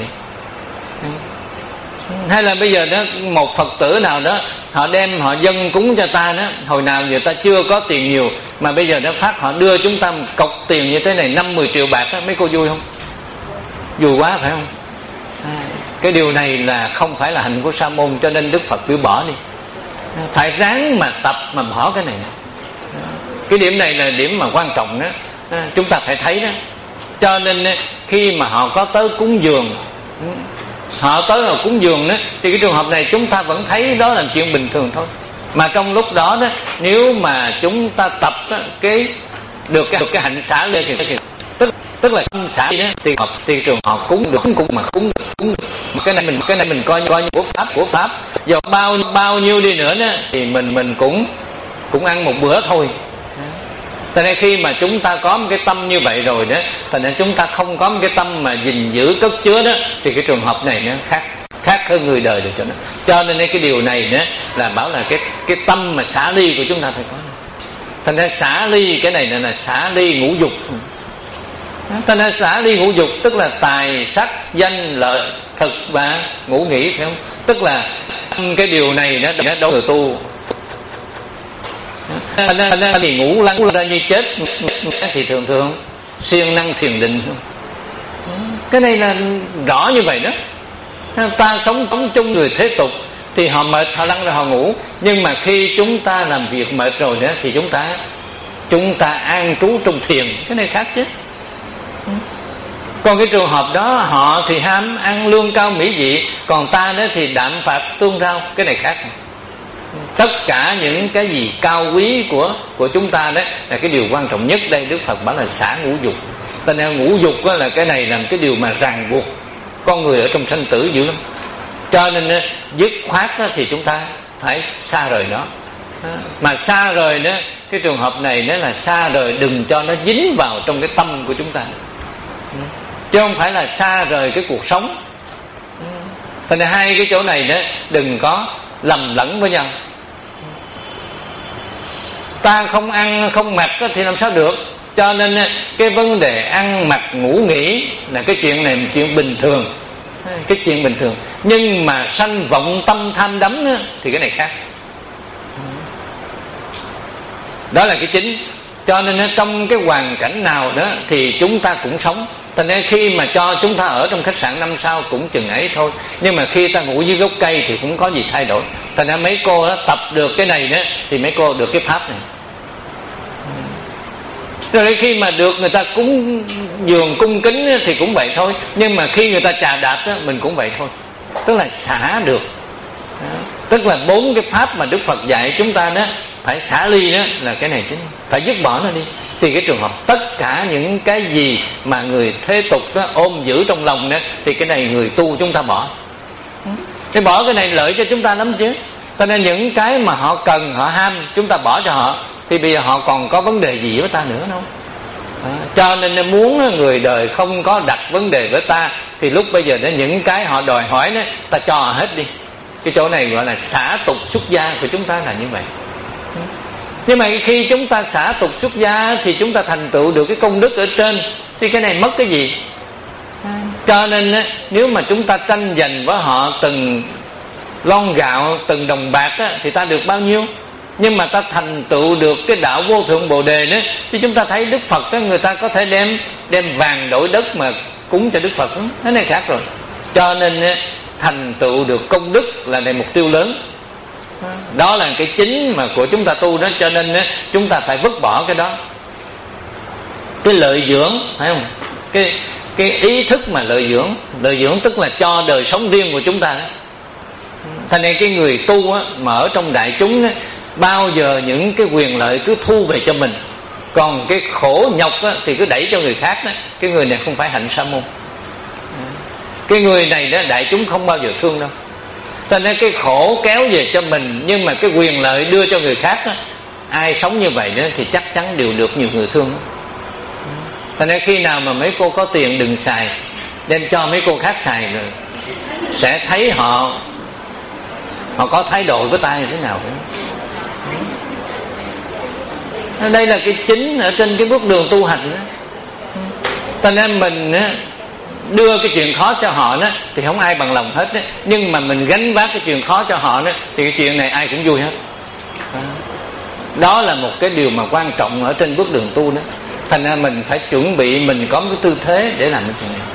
A: Hay là bây giờ đó một Phật tử nào đó họ đem họ dâng cúng cho ta đó, hồi nào người ta chưa có tiền nhiều mà bây giờ nó phát họ đưa chúng ta một cọc tiền như thế này năm mười triệu bạc đó, mấy cô vui không? Vui quá phải không? À, cái điều này là không phải là hạnh của sa môn, cho nên Đức Phật biểu bỏ đi. Phải ráng mà tập mà bỏ cái này. Cái điểm này là điểm mà quan trọng đó, à, chúng ta phải thấy đó. Cho nên khi mà họ có tới cúng dường, họ tới họ cúng dường đó, thì cái trường hợp này chúng ta vẫn thấy đó là chuyện bình thường thôi. Mà trong lúc đó đó, nếu mà chúng ta tập đó, cái được cái được cái hạnh xả lên thì tức tức là tâm xả đó, thì họ thì trường họ cúng được cúng mà cúng được, cúng được. Cái này mình cái này mình coi coi như của pháp của pháp, dù bao bao nhiêu đi nữa đó thì mình mình cũng cũng ăn một bữa thôi. Cho nên khi mà chúng ta có một cái tâm như vậy rồi đó, thành nên chúng ta không có một cái tâm mà gìn giữ cất chứa đó, thì cái trường hợp này nó khác khác hơn người đời được cho nó. Cho nên cái điều này đó là bảo là cái cái tâm mà xả ly của chúng ta phải có. Thành ra xả ly cái này là, là xả ly ngũ dục. Thành ra xả ly ngũ dục tức là tài sắc danh lợi thực và ngũ nghĩ, phải không? Tức là cái điều này nó nó đâu được tu. Thành ra thì ngủ lăn ra như chết thì thường thường siêng năng thiền định. Cái này là rõ như vậy đó. Ta sống sống chung người thế tục thì họ mệt họ lăn ra họ ngủ, nhưng mà khi chúng ta làm việc mệt rồi đó thì chúng ta chúng ta an trú trong thiền, cái này khác chứ. Còn cái trường hợp đó họ thì ham ăn lương cao mỹ vị, còn ta đó thì đạm phạt tương rau, cái này khác. Tất cả những cái gì cao quý của của chúng ta đó là cái điều quan trọng nhất đây. Đức Phật bảo là xả ngũ dục. Cho nên ngũ dục đó là cái này là cái điều mà ràng buộc con người ở trong sanh tử dữ lắm. Cho nên dứt khoát đó, thì chúng ta phải xa rời nó. Mà xa rời đó, cái trường hợp này nó là xa rời, đừng cho nó dính vào trong cái tâm của chúng ta, chứ không phải là xa rời cái cuộc sống. Cho nên hai cái chỗ này đó đừng có lầm lẫn với nhau. Ta không ăn không mặc thì làm sao được. Cho nên cái vấn đề ăn mặc ngủ nghỉ là cái chuyện này là chuyện bình thường, cái chuyện bình thường. Nhưng mà sanh vọng tâm tham đắm đó, thì cái này khác. Đó là cái chính. Cho nên trong cái hoàn cảnh nào đó thì chúng ta cũng sống. Cho nên khi mà cho chúng ta ở trong khách sạn năm sao cũng chừng ấy thôi, nhưng mà khi ta ngủ dưới gốc cây thì cũng có gì thay đổi. Cho nên mấy cô đó, tập được cái này đó thì mấy cô được cái pháp này. Rồi khi mà được người ta cúng dường cung kính thì cũng vậy thôi, nhưng mà khi người ta chà đạp đó, mình cũng vậy thôi. Tức là xả được, Đó. Tức là bốn cái pháp mà Đức Phật dạy chúng ta đó phải xả ly đó là cái này chính, phải dứt bỏ nó đi. Thì cái trường hợp tất cả những cái gì mà người thế tục đó ôm giữ trong lòng đó, thì cái này người tu chúng ta bỏ. Cái bỏ cái này lợi cho chúng ta lắm chứ. Cho nên những cái mà họ cần, họ ham, chúng ta bỏ cho họ, thì bây giờ họ còn có vấn đề gì với ta nữa đâu. À, cho nên muốn người đời không có đặt vấn đề với ta, thì lúc bây giờ đó những cái họ đòi hỏi đó ta cho họ hết đi. Cái chỗ này gọi là xả tục xuất gia của chúng ta là như vậy. Nhưng mà khi chúng ta xả tục xuất gia thì chúng ta thành tựu được cái công đức ở trên, thì cái này mất cái gì? Cho nên nếu mà chúng ta tranh giành với họ từng lon gạo, từng đồng bạc á, thì ta được bao nhiêu? Nhưng mà ta thành tựu được cái đạo vô thượng bồ đề nữa, thì chúng ta thấy Đức Phật á, người ta có thể đem đem vàng đổi đất mà cúng cho Đức Phật đó. Cái này khác rồi. Cho nên á, thành tựu được công đức là này mục tiêu lớn. Đó là cái chính mà của chúng ta tu đó. Cho nên á, chúng ta phải vứt bỏ cái đó. Cái lợi dưỡng, phải không? Cái cái ý thức mà lợi dưỡng, lợi dưỡng tức là cho đời sống riêng của chúng ta đó. Thành nên cái người tu á, mà ở trong đại chúng á, bao giờ những cái quyền lợi cứ thu về cho mình, còn cái khổ nhọc á, thì cứ đẩy cho người khác đó. Cái người này không phải hạnh sa môn. Cái người này đó đại chúng không bao giờ thương đâu. Cho nên cái khổ kéo về cho mình, nhưng mà cái quyền lợi đưa cho người khác đó, ai sống như vậy đó thì chắc chắn đều được nhiều người thương đó. Cho nên khi nào mà mấy cô có tiền đừng xài, đem cho mấy cô khác xài, rồi sẽ thấy họ họ có thái độ với ta như thế nào đó. Đây là cái chính ở trên cái bước đường tu hành đó. Cho nên mình á, đưa cái chuyện khó cho họ đó thì không ai bằng lòng hết đó. Nhưng mà mình gánh vác cái chuyện khó cho họ đó thì cái chuyện này ai cũng vui hết. Đó là một cái điều mà quan trọng ở trên bước đường tu đó. Thành ra mình phải chuẩn bị mình có cái tư thế để làm cái chuyện này.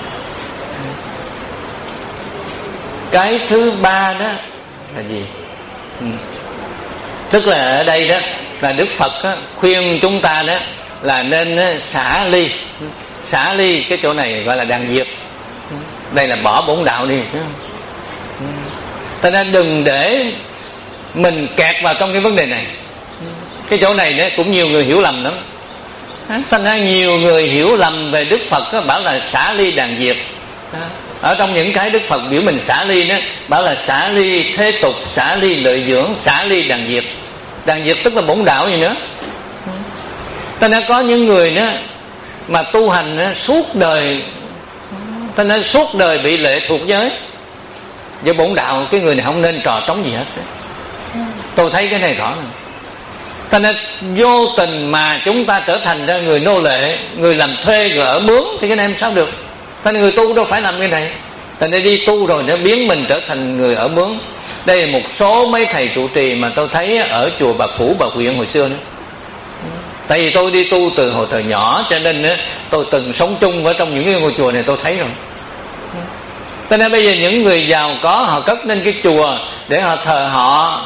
A: Cái thứ ba đó là gì? Ừ. Tức là ở đây đó là Đức Phật đó, khuyên chúng ta đó là nên xả ly. Xả ly cái chỗ này gọi là đàn diệt. Đây là bỏ bổn đạo đi. Cho nên đừng để mình kẹt vào trong cái vấn đề này. Cái chỗ này đó cũng nhiều người hiểu lầm lắm. Thành ra nhiều người hiểu lầm về Đức Phật đó, bảo là xả ly đàn diệt. Ở trong những cái Đức Phật biểu mình xả ly đó, bảo là xả ly thế tục, xả ly lợi dưỡng, xả ly đàn diệt. Đàn diệt tức là bổn đạo gì nữa. Cho nên có những người đó mà tu hành đó, suốt đời, cho nên suốt đời bị lệ thuộc giới với bổn đạo. Cái người này không nên trò trống gì hết. Tôi thấy cái này rõ rồi. Cho nên vô tình mà chúng ta trở thành ra người nô lệ, người làm thuê, người ở mướn, thì cái này làm sao được? Cho nên người tu đâu phải làm cái này. Cho nên đi tu rồi nó biến mình trở thành người ở mướn. Đây là một số mấy thầy trụ trì mà tôi thấy ở chùa Bà Phủ, Bà Huyện hồi xưa nữa. Tại vì tôi đi tu từ hồi thời nhỏ, cho nên tôi từng sống chung ở trong những cái ngôi chùa này, tôi thấy rồi. Cho nên bây giờ những người giàu có họ cất lên cái chùa để họ thờ họ.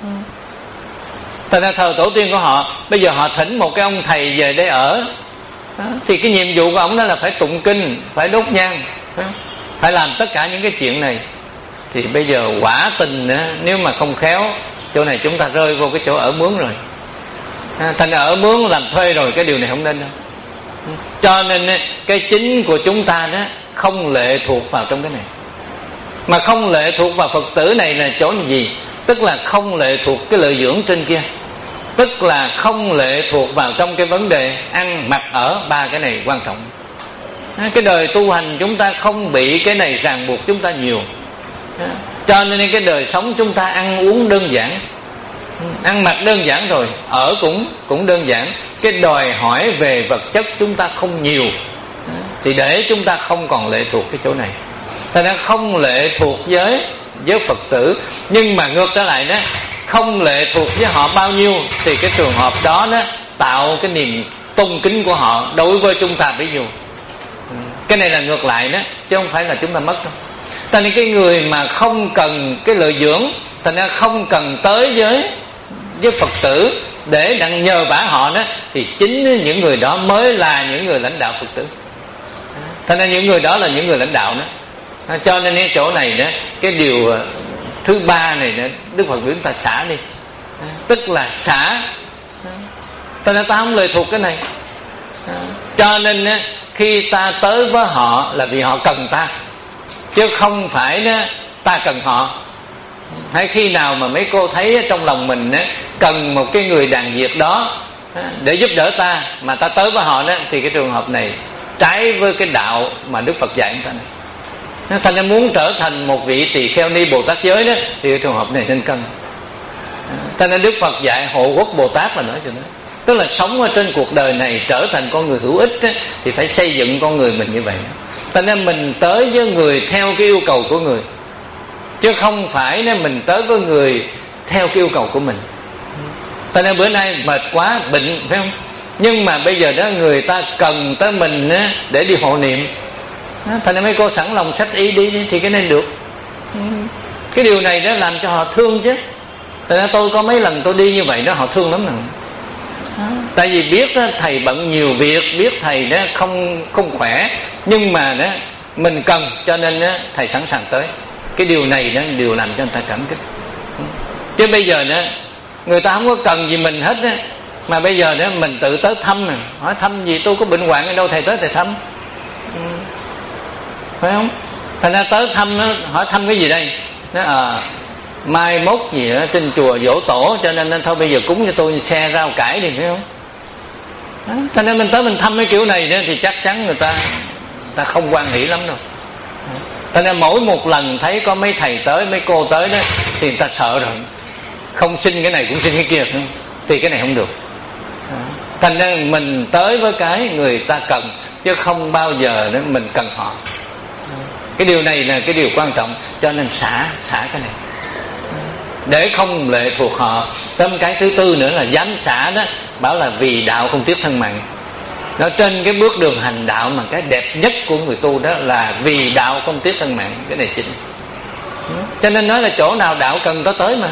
A: Cho nên thờ tổ tiên của họ. Bây giờ họ thỉnh một cái ông thầy về để ở đó, thì cái nhiệm vụ của ông đó là phải tụng kinh, phải đốt nhang, phải làm tất cả những cái chuyện này. Thì bây giờ quả tình nếu mà không khéo, chỗ này chúng ta rơi vô cái chỗ ở mướn rồi. Thành ở mướn làm thuê rồi, cái điều này không nên đâu. Cho nên cái chính của chúng ta đó không lệ thuộc vào trong cái này. Mà không lệ thuộc vào Phật tử này là chỗ gì? Tức là không lệ thuộc cái lợi dưỡng trên kia. Tức là không lệ thuộc vào trong cái vấn đề ăn, mặc, ở. Ba cái này quan trọng. Cái đời tu hành chúng ta không bị cái này ràng buộc chúng ta nhiều. Cho nên cái đời sống chúng ta ăn uống đơn giản, ăn mặc đơn giản rồi, ở cũng cũng đơn giản. Cái đòi hỏi về vật chất chúng ta không nhiều, thì để chúng ta không còn lệ thuộc cái chỗ này. Cho nên không lệ thuộc với với Phật tử. Nhưng mà ngược trở lại đó, không lệ thuộc với họ bao nhiêu, thì cái trường hợp đó đó tạo cái niềm tôn kính của họ đối với chúng ta bấy nhiêu. Cái này là ngược lại đó, chứ không phải là chúng ta mất đâu. Cho nên cái người mà không cần cái lợi dưỡng, thành ra không cần tới với với Phật tử để đặng nhờ vả họ đó, thì chính những người đó mới là những người lãnh đạo Phật tử. Thành ra những người đó là những người lãnh đạo đó. Cho nên cái chỗ này đó, cái điều thứ ba này nữa, Đức Phật biểu ta xả đi, tức là xả. Ta nói ta không lệ thuộc cái này, cho nên khi ta tới với họ là vì họ cần ta, chứ không phải ta cần họ. Hay khi nào mà mấy cô thấy trong lòng mình cần một cái người đàn việc đó để giúp đỡ ta, mà ta tới với họ đó, thì cái trường hợp này trái với cái đạo mà Đức Phật dạy người ta này. Thành ra muốn trở thành một vị tỳ kheo ni Bồ Tát giới đó, thì cái trường hợp này nên cân. Thành ra Đức Phật dạy hộ quốc Bồ Tát là nói cho nó, tức là sống ở trên cuộc đời này trở thành con người hữu ích đó, thì phải xây dựng con người mình như vậy. Thành ra mình tới với người theo cái yêu cầu của người, chứ không phải nên mình tới với người theo cái yêu cầu của mình. Thành ra bữa nay mệt quá, bệnh phải không? Nhưng mà bây giờ đó người ta cần tới mình để đi hộ niệm, thành ra mấy cô sẵn lòng xách y đi thì cái này được. Cái điều này đó làm cho họ thương chứ. Thành ra tôi có mấy lần tôi đi như vậy đó, họ thương lắm nè. Tại vì biết đó, thầy bận nhiều việc, biết thầy đó không không khỏe, nhưng mà đó mình cần, cho nên đó, thầy sẵn sàng tới. Cái điều này đó điều làm cho người ta cảm kích. Chứ bây giờ đó người ta không có cần gì mình hết đó, mà bây giờ đó mình tự tới thăm nè, hỏi thăm gì, tôi có bệnh hoạn ở đâu thầy tới thầy thăm, phải không? Thành ra tới thăm nó, hỏi thăm cái gì đây? Nó à, mai mốt gì đó trên chùa giỗ tổ, cho nên, nên thôi bây giờ cúng cho tôi xe rau cải đi, phải không? Đó. Thành ra mình tới mình thăm cái kiểu này đó, thì chắc chắn người ta người ta không quan hỷ lắm đâu. Thành ra mỗi một lần thấy có mấy thầy tới, mấy cô tới đó, thì người ta sợ rồi, không xin cái này cũng xin cái kia, thì cái này không được. Thành ra mình tới với cái người ta cần, chứ không bao giờ đó mình cần họ. Cái điều này là cái điều quan trọng, cho nên xả xả cái này để không lệ thuộc họ. Tâm cái thứ tư nữa là dám xả đó, bảo là vì đạo không tiếc thân mạng. Nó trên cái bước đường hành đạo mà cái đẹp nhất của người tu đó là vì đạo không tiếc thân mạng, cái này chính. Cho nên nói là chỗ nào đạo cần ta tới mà,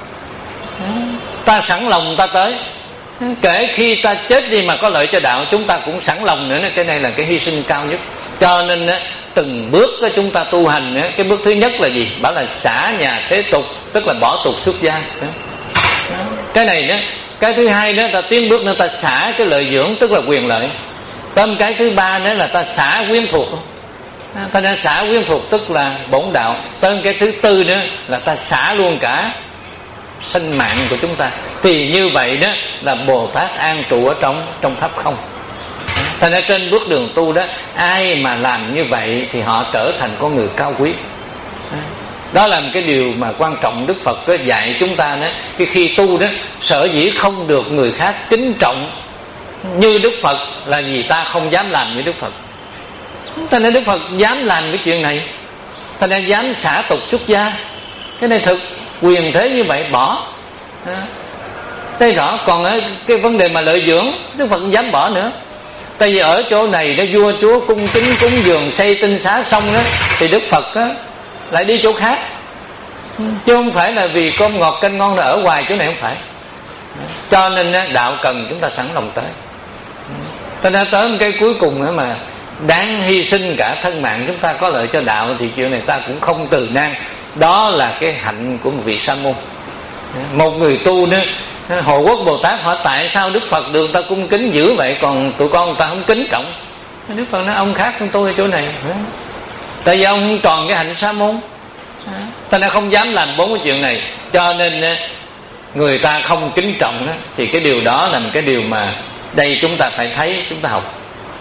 A: ta sẵn lòng ta tới. Kể khi ta chết đi mà có lợi cho đạo, chúng ta cũng sẵn lòng nữa. Cái này là cái hy sinh cao nhất. Cho nên từng bước chúng ta tu hành, cái bước thứ nhất là gì? Bảo là xả nhà thế tục, tức là bỏ tục xuất gia. Cái này đó. Cái thứ hai đó, ta tiến bước nữa ta xả cái lợi dưỡng, tức là quyền lợi. Tâm cái thứ ba nữa là ta xả quyến thuộc. Ta đã xả quyến thuộc tức là bổn đạo. Tâm cái thứ tư nữa là ta xả luôn cả sinh mạng của chúng ta. Thì như vậy đó là Bồ Tát an trụ ở trong trong pháp không. Thành ra trên bước đường tu đó, ai mà làm như vậy thì họ trở thành con người cao quý. Đó là một cái điều mà quan trọng. Đức Phật có dạy chúng ta đó, khi khi tu đó, sở dĩ không được người khác kính trọng như Đức Phật là vì ta không dám làm như Đức Phật. Thành ra Đức Phật dám làm cái chuyện này, thành ra dám xả tục xuất gia. Cái này thực quyền thế như vậy bỏ. Thấy rõ. Còn ở cái vấn đề mà lợi dưỡng, Đức Phật không dám bỏ nữa. Tại vì ở chỗ này đó, vua chúa cung kính cúng dường xây tinh xá xong đó, thì Đức Phật đó lại đi chỗ khác, chứ không phải là vì cơm ngọt canh ngon là ở hoài chỗ này, không phải. Cho nên đạo cần chúng ta sẵn lòng tới. Ta đã tới một cái cuối cùng nữa mà đáng hy sinh cả thân mạng chúng ta có lợi cho đạo, thì chuyện này ta cũng không từ nan. Đó là cái hạnh của một vị sa môn. Một người tu nữa, Hộ Quốc Bồ Tát hỏi tại sao Đức Phật được ta cung kính dữ vậy, còn tụi con ta không kính trọng. Đức Phật nói ông khác hơn tôi ở chỗ này. Tại vì ông không tròn cái hạnh sa môn, ta đã không dám làm bốn cái chuyện này. Cho nên người ta không kính trọng đó, thì cái điều đó là một cái điều mà đây chúng ta phải thấy, chúng ta học.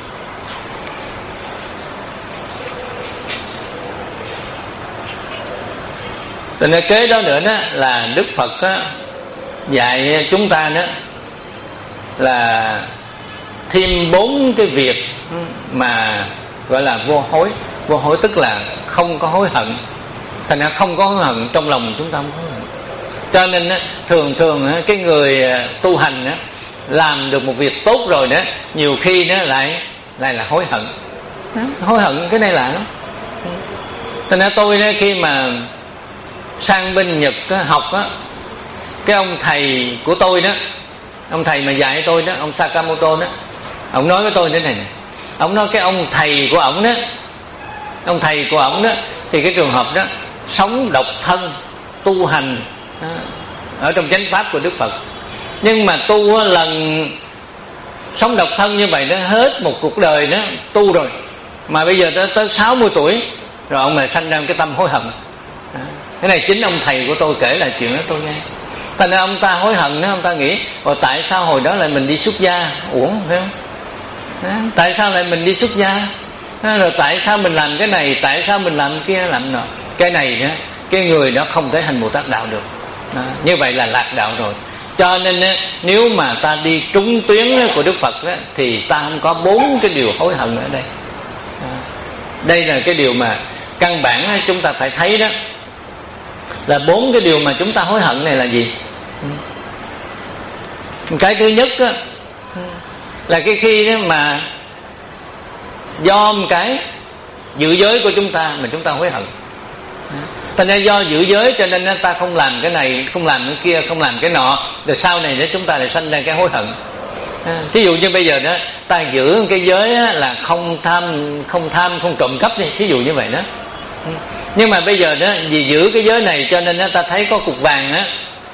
A: Cho nên kế đó nữa đó là Đức Phật đó, dạy chúng ta đó là thêm bốn cái việc mà gọi là vô hối. Vô hối tức là không có hối hận. Thành ra không có hối hận trong lòng chúng ta, không có hối hận. Cho nên thường thường cái người tu hành làm được một việc tốt rồi đó, nhiều khi nó lại lại là hối hận. Hối hận cái này là nó. Thành ra tôi đó, khi mà sang bên Nhật học á, cái ông thầy của tôi đó, ông thầy mà dạy tôi đó, ông Sakamoto đó, ông nói với tôi thế này nè. Ông nói cái ông thầy của ổng đó, ông thầy của ổng đó, thì cái trường hợp đó sống độc thân, tu hành ở trong chánh pháp của Đức Phật. Nhưng mà tu lần sống độc thân như vậy nó hết một cuộc đời đó tu rồi, mà bây giờ tới, tới sáu mươi tuổi rồi ông lại sanh ra cái tâm hối hận. Cái này chính ông thầy của tôi kể lại chuyện đó tôi nghe. Thành ra ông ta hối hận đó, ông ta nghĩ rồi tại sao hồi đó lại mình đi xuất gia uổng, phải không? Đó, tại sao lại mình đi xuất gia? Đó, rồi tại sao mình làm cái này, tại sao mình làm cái kia làm nọ? Cái này đó, cái người đó không thể hành Bồ Tát đạo được. Đó, như vậy là lạc đạo rồi. Cho nên nếu mà ta đi trúng tuyến của Đức Phật đó, thì ta không có bốn cái điều hối hận ở đây. Đó. Đây là cái điều mà căn bản chúng ta phải thấy đó, là bốn cái điều mà chúng ta hối hận này là gì? Cái thứ nhất đó, là cái khi đó mà do một cái giữ giới của chúng ta mà chúng ta hối hận. Thành ra do giữ giới cho nên ta không làm cái này, không làm cái kia, không làm cái nọ, rồi sau này chúng ta lại sanh ra cái hối hận. Ví dụ như bây giờ đó ta giữ cái giới là không tham, không tham, không trộm cắp đi, ví dụ như vậy đó. Nhưng mà bây giờ đó vì giữ cái giới này cho nên ta thấy có cục vàng á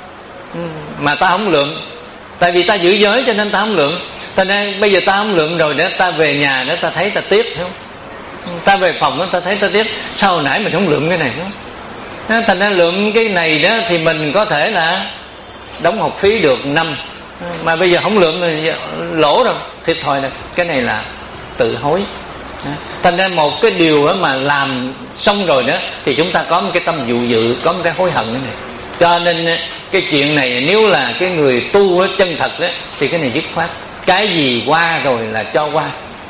A: mà ta không lượng, tại vì ta giữ giới cho nên ta không lượng. Thành ra bây giờ ta không lượng rồi đó, ta về nhà đó ta thấy ta tiếc, hiểu không? Ta về phòng đó ta thấy ta tiếc, sao hồi nãy mình không lượng cái này nữa. Thành ra lượng cái này đó thì mình có thể là đóng học phí được năm, mà bây giờ không lượng thì lỗ rồi, thiệt thòi này. Cái này là tự hối. Thành ra một cái điều đó mà làm xong rồi đó thì chúng ta có một cái tâm dụ dự, có một cái hối hận này. Cho nên cái chuyện này nếu là cái người tu chân thật đó thì cái này dứt khoát. Cái gì qua rồi là cho qua,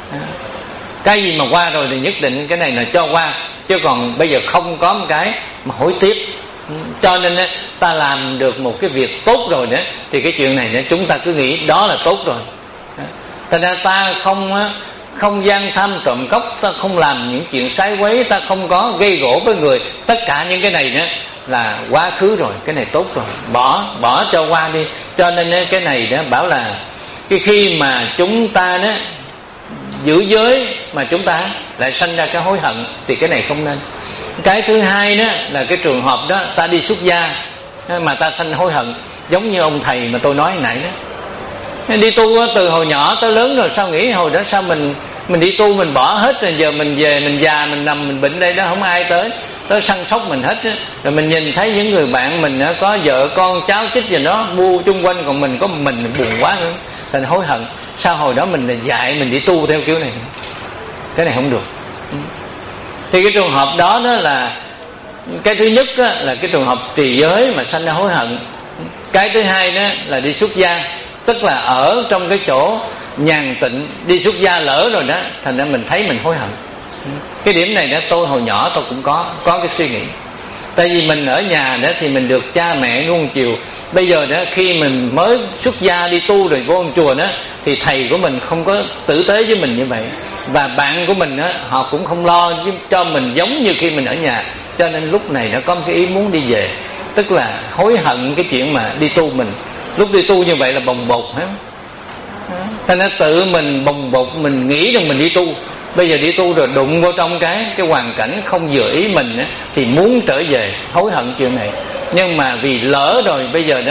A: cái gì mà qua rồi thì nhất định cái này là cho qua, chứ còn bây giờ không có một cái mà hối tiếc. Cho nên ta làm được một cái việc tốt rồi đó thì cái chuyện này chúng ta cứ nghĩ đó là tốt rồi. Thành ra ta không không gian tham trộm cắp, ta không làm những chuyện sai quấy, ta không có gây gổ với người, tất cả những cái này đó là quá khứ rồi, cái này tốt rồi, bỏ bỏ cho qua đi. Cho nên cái này đó bảo là cái khi mà chúng ta đó giữ giới mà chúng ta lại sanh ra cái hối hận thì cái này không nên. Cái thứ hai đó là cái trường hợp đó ta đi xuất gia mà ta sanh hối hận, giống như ông thầy mà tôi nói hồi nãy đó. Đi tu từ hồi nhỏ tới lớn rồi, sao nghĩ hồi đó sao mình mình đi tu mình bỏ hết rồi, giờ mình về mình già mình nằm mình bệnh đây đó không ai tới tới săn sóc mình hết đó. Rồi mình nhìn thấy những người bạn mình có vợ con cháu chích gì đó bu chung quanh, còn mình có mình, mình buồn quá nữa, thành hối hận sao hồi đó mình dạy mình đi tu theo kiểu này. Cái này không được. Thì cái trường hợp đó đó là cái thứ nhất đó, là cái trường hợp trì giới mà sanh ra hối hận. Cái thứ hai đó là đi xuất gia, tức là ở trong cái chỗ nhàn tịnh, đi xuất gia lỡ rồi đó, thành ra mình thấy mình hối hận. Cái điểm này đó tôi hồi nhỏ tôi cũng có có cái suy nghĩ. Tại vì mình ở nhà đó thì mình được cha mẹ nuông chiều. Bây giờ đó khi mình mới xuất gia đi tu rồi vô chùa đó thì thầy của mình không có tử tế với mình như vậy, và bạn của mình đó, họ cũng không lo cho mình giống như khi mình ở nhà. Cho nên lúc này đã có một cái ý muốn đi về, tức là hối hận cái chuyện mà đi tu mình. Lúc đi tu như vậy là bồng bột hết. Thành ra tự mình bồng bột, mình nghĩ rằng mình đi tu. Bây giờ đi tu rồi đụng vô trong cái cái hoàn cảnh không vừa ý mình á, thì muốn trở về, hối hận chuyện này. Nhưng mà vì lỡ rồi, bây giờ đó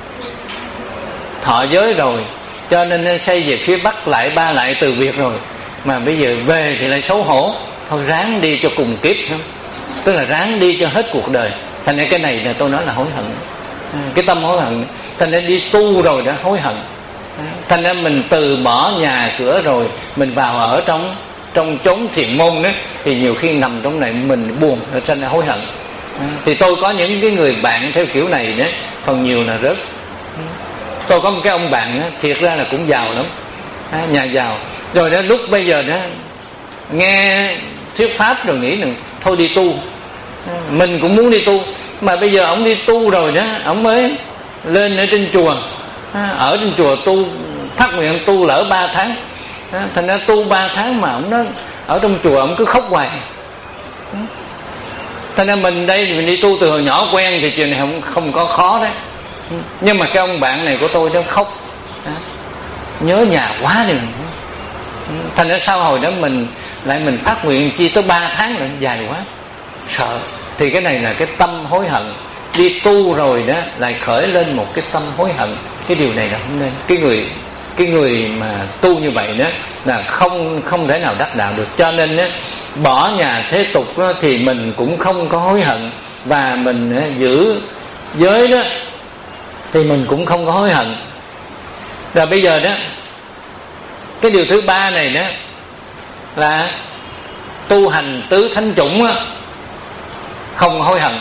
A: thọ giới rồi, cho nên xây về phía Bắc lại ba lại từ biệt rồi, mà bây giờ về thì lại xấu hổ. Thôi ráng đi cho cùng kiếp, không? Tức là ráng đi cho hết cuộc đời. Thành ra cái này là tôi nói là hối hận, cái tâm hối hận. Thành ra đi tu rồi đã hối hận. Thành ra mình từ bỏ nhà cửa rồi mình vào ở trong trong chốn thiền môn đó, thì nhiều khi nằm trong này mình buồn, thành ra hối hận. Thì tôi có những cái người bạn theo kiểu này đó, phần nhiều là rớt. Tôi có một cái ông bạn đó, thiệt ra là cũng giàu lắm, nhà giàu. Rồi đó lúc bây giờ đó nghe thuyết pháp rồi nghĩ là thôi đi tu. Mình cũng muốn đi tu, mà bây giờ ông đi tu rồi đó, ông mới lên ở trên chùa, ở trên chùa tu, phát nguyện tu lỡ ba tháng. Thành ra tu ba tháng mà ông nói ở trong chùa ông cứ khóc hoài. Thành ra mình đây mình đi tu từ hồi nhỏ quen thì chuyện này không không có khó đấy. Nhưng mà cái ông bạn này của tôi nó khóc, nhớ nhà quá đi. Thành ra sau hồi đó mình lại mình phát nguyện chi tới ba tháng nữa, dài quá, sợ. Thì cái này là cái tâm hối hận. đi tu rồi đó lại khởi lên một cái tâm hối hận, cái điều này là không nên. Cái người cái người mà tu như vậy đó là không không thể nào đắc đạo được. Cho nên đó, bỏ nhà thế tục đó, thì mình cũng không có hối hận, và mình đó, giữ giới đó thì mình cũng không có hối hận. Rồi bây giờ đó, cái điều thứ ba này đó là tu hành tứ thánh chủng đó, không hối hận.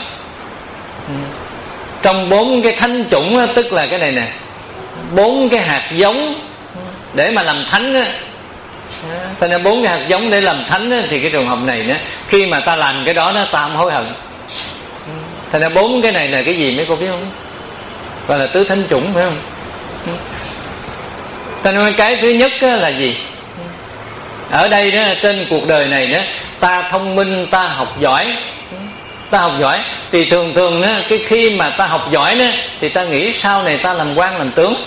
A: Trong bốn cái thánh chủng đó, tức là cái này nè, bốn cái hạt giống để mà làm thánh á. Cho nên bốn cái hạt giống để làm thánh á, thì cái trường hợp này đó, khi mà ta làm cái đó đó, ta không hối hận. Cho nên bốn cái này là cái gì mấy cô biết không? Gọi là tứ thánh chủng, phải không? Cho nên cái thứ nhất á, là gì? Ở đây đó, trên cuộc đời này đó, ta thông minh, ta học giỏi, ta học giỏi thì thường thường đó, cái khi mà ta học giỏi đó, thì ta nghĩ sau này ta làm quan làm tướng.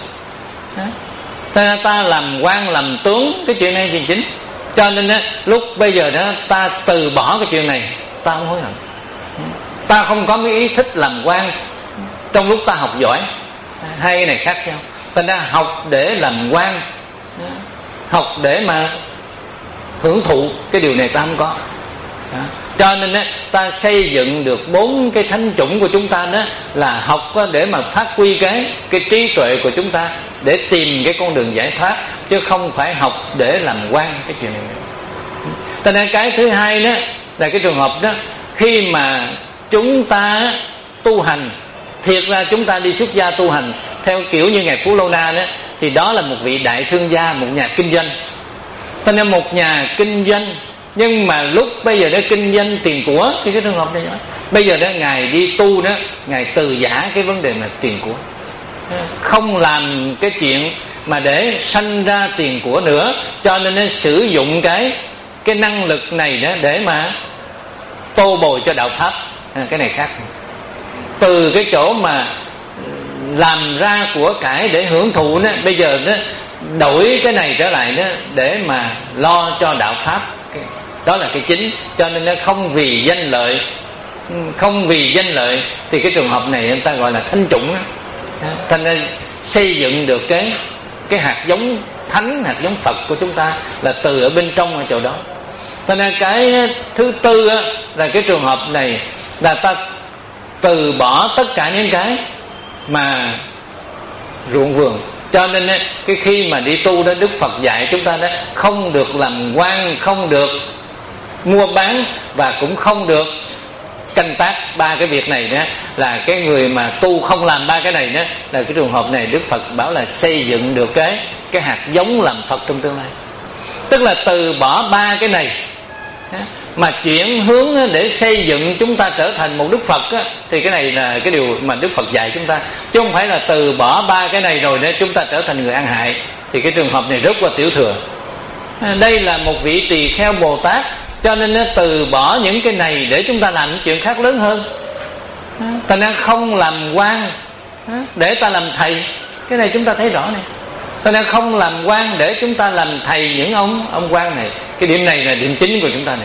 A: Ta, ta làm quan làm tướng, cái chuyện này chuyện chính. Cho nên đó, lúc bây giờ đó ta từ bỏ cái chuyện này, ta không hối hận. Ta không có cái ý thích làm quan trong lúc ta học giỏi. Hai cái này khác nhau. Ta đã học để làm quan, học để mà hưởng thụ, cái điều này ta không có. Đó. Cho nên đó, ta xây dựng được bốn cái thánh chủng của chúng ta đó là học để mà phát huy cái cái trí tuệ của chúng ta để tìm cái con đường giải thoát, chứ không phải học để làm quan, cái chuyện này. Cho nên cái thứ hai đó là cái trường hợp đó, khi mà chúng ta tu hành, thiệt ra chúng ta đi xuất gia tu hành theo kiểu như ngài Phú Lô Na đó, thì đó là một vị đại thương gia, một nhà kinh doanh. Cho nên một nhà kinh doanh, nhưng mà lúc bây giờ đó kinh doanh tiền của, thì cái trường hợp này đó, bây giờ đó ngài đi tu đó, ngài từ giả cái vấn đề mà tiền của, không làm cái chuyện mà để sanh ra tiền của nữa. Cho nên nó sử dụng cái cái năng lực này đó để mà tô bồi cho đạo pháp. À, cái này khác. Từ cái chỗ mà làm ra của cải để hưởng thụ đó, bây giờ đó đổi cái này trở lại đó để mà lo cho đạo pháp, đó là cái chính. Cho nên nó không vì danh lợi, không vì danh lợi thì cái trường hợp này người ta gọi là thánh chủng đó. Thành ra xây dựng được cái cái hạt giống thánh, hạt giống Phật của chúng ta là từ ở bên trong ở chỗ đó. Cho nên cái thứ tư á, là cái trường hợp này là ta từ bỏ tất cả những cái mà ruộng vườn. Cho nên cái khi mà đi tu đó, Đức Phật dạy chúng ta đó không được làm quan, không được mua bán, và cũng không được canh tác. Ba cái việc này đó là cái người mà tu không làm ba cái này đó, là cái trường hợp này Đức Phật bảo là xây dựng được cái cái hạt giống làm Phật trong tương lai. Tức là từ bỏ ba cái này mà chuyển hướng để xây dựng chúng ta trở thành một Đức Phật á, thì cái này là cái điều mà Đức Phật dạy chúng ta, chứ không phải là từ bỏ ba cái này rồi để chúng ta trở thành người ăn hại. Thì cái trường hợp này rất là tiểu thừa. Đây là một vị tỳ kheo Bồ Tát, cho nên nó từ bỏ những cái này để chúng ta làm những chuyện khác lớn hơn. Ta nên không làm quan để ta làm thầy, cái này chúng ta thấy rõ này. Ta nên không làm quan để chúng ta làm thầy những ông ông quan này. Cái điểm này là điểm chính của chúng ta này.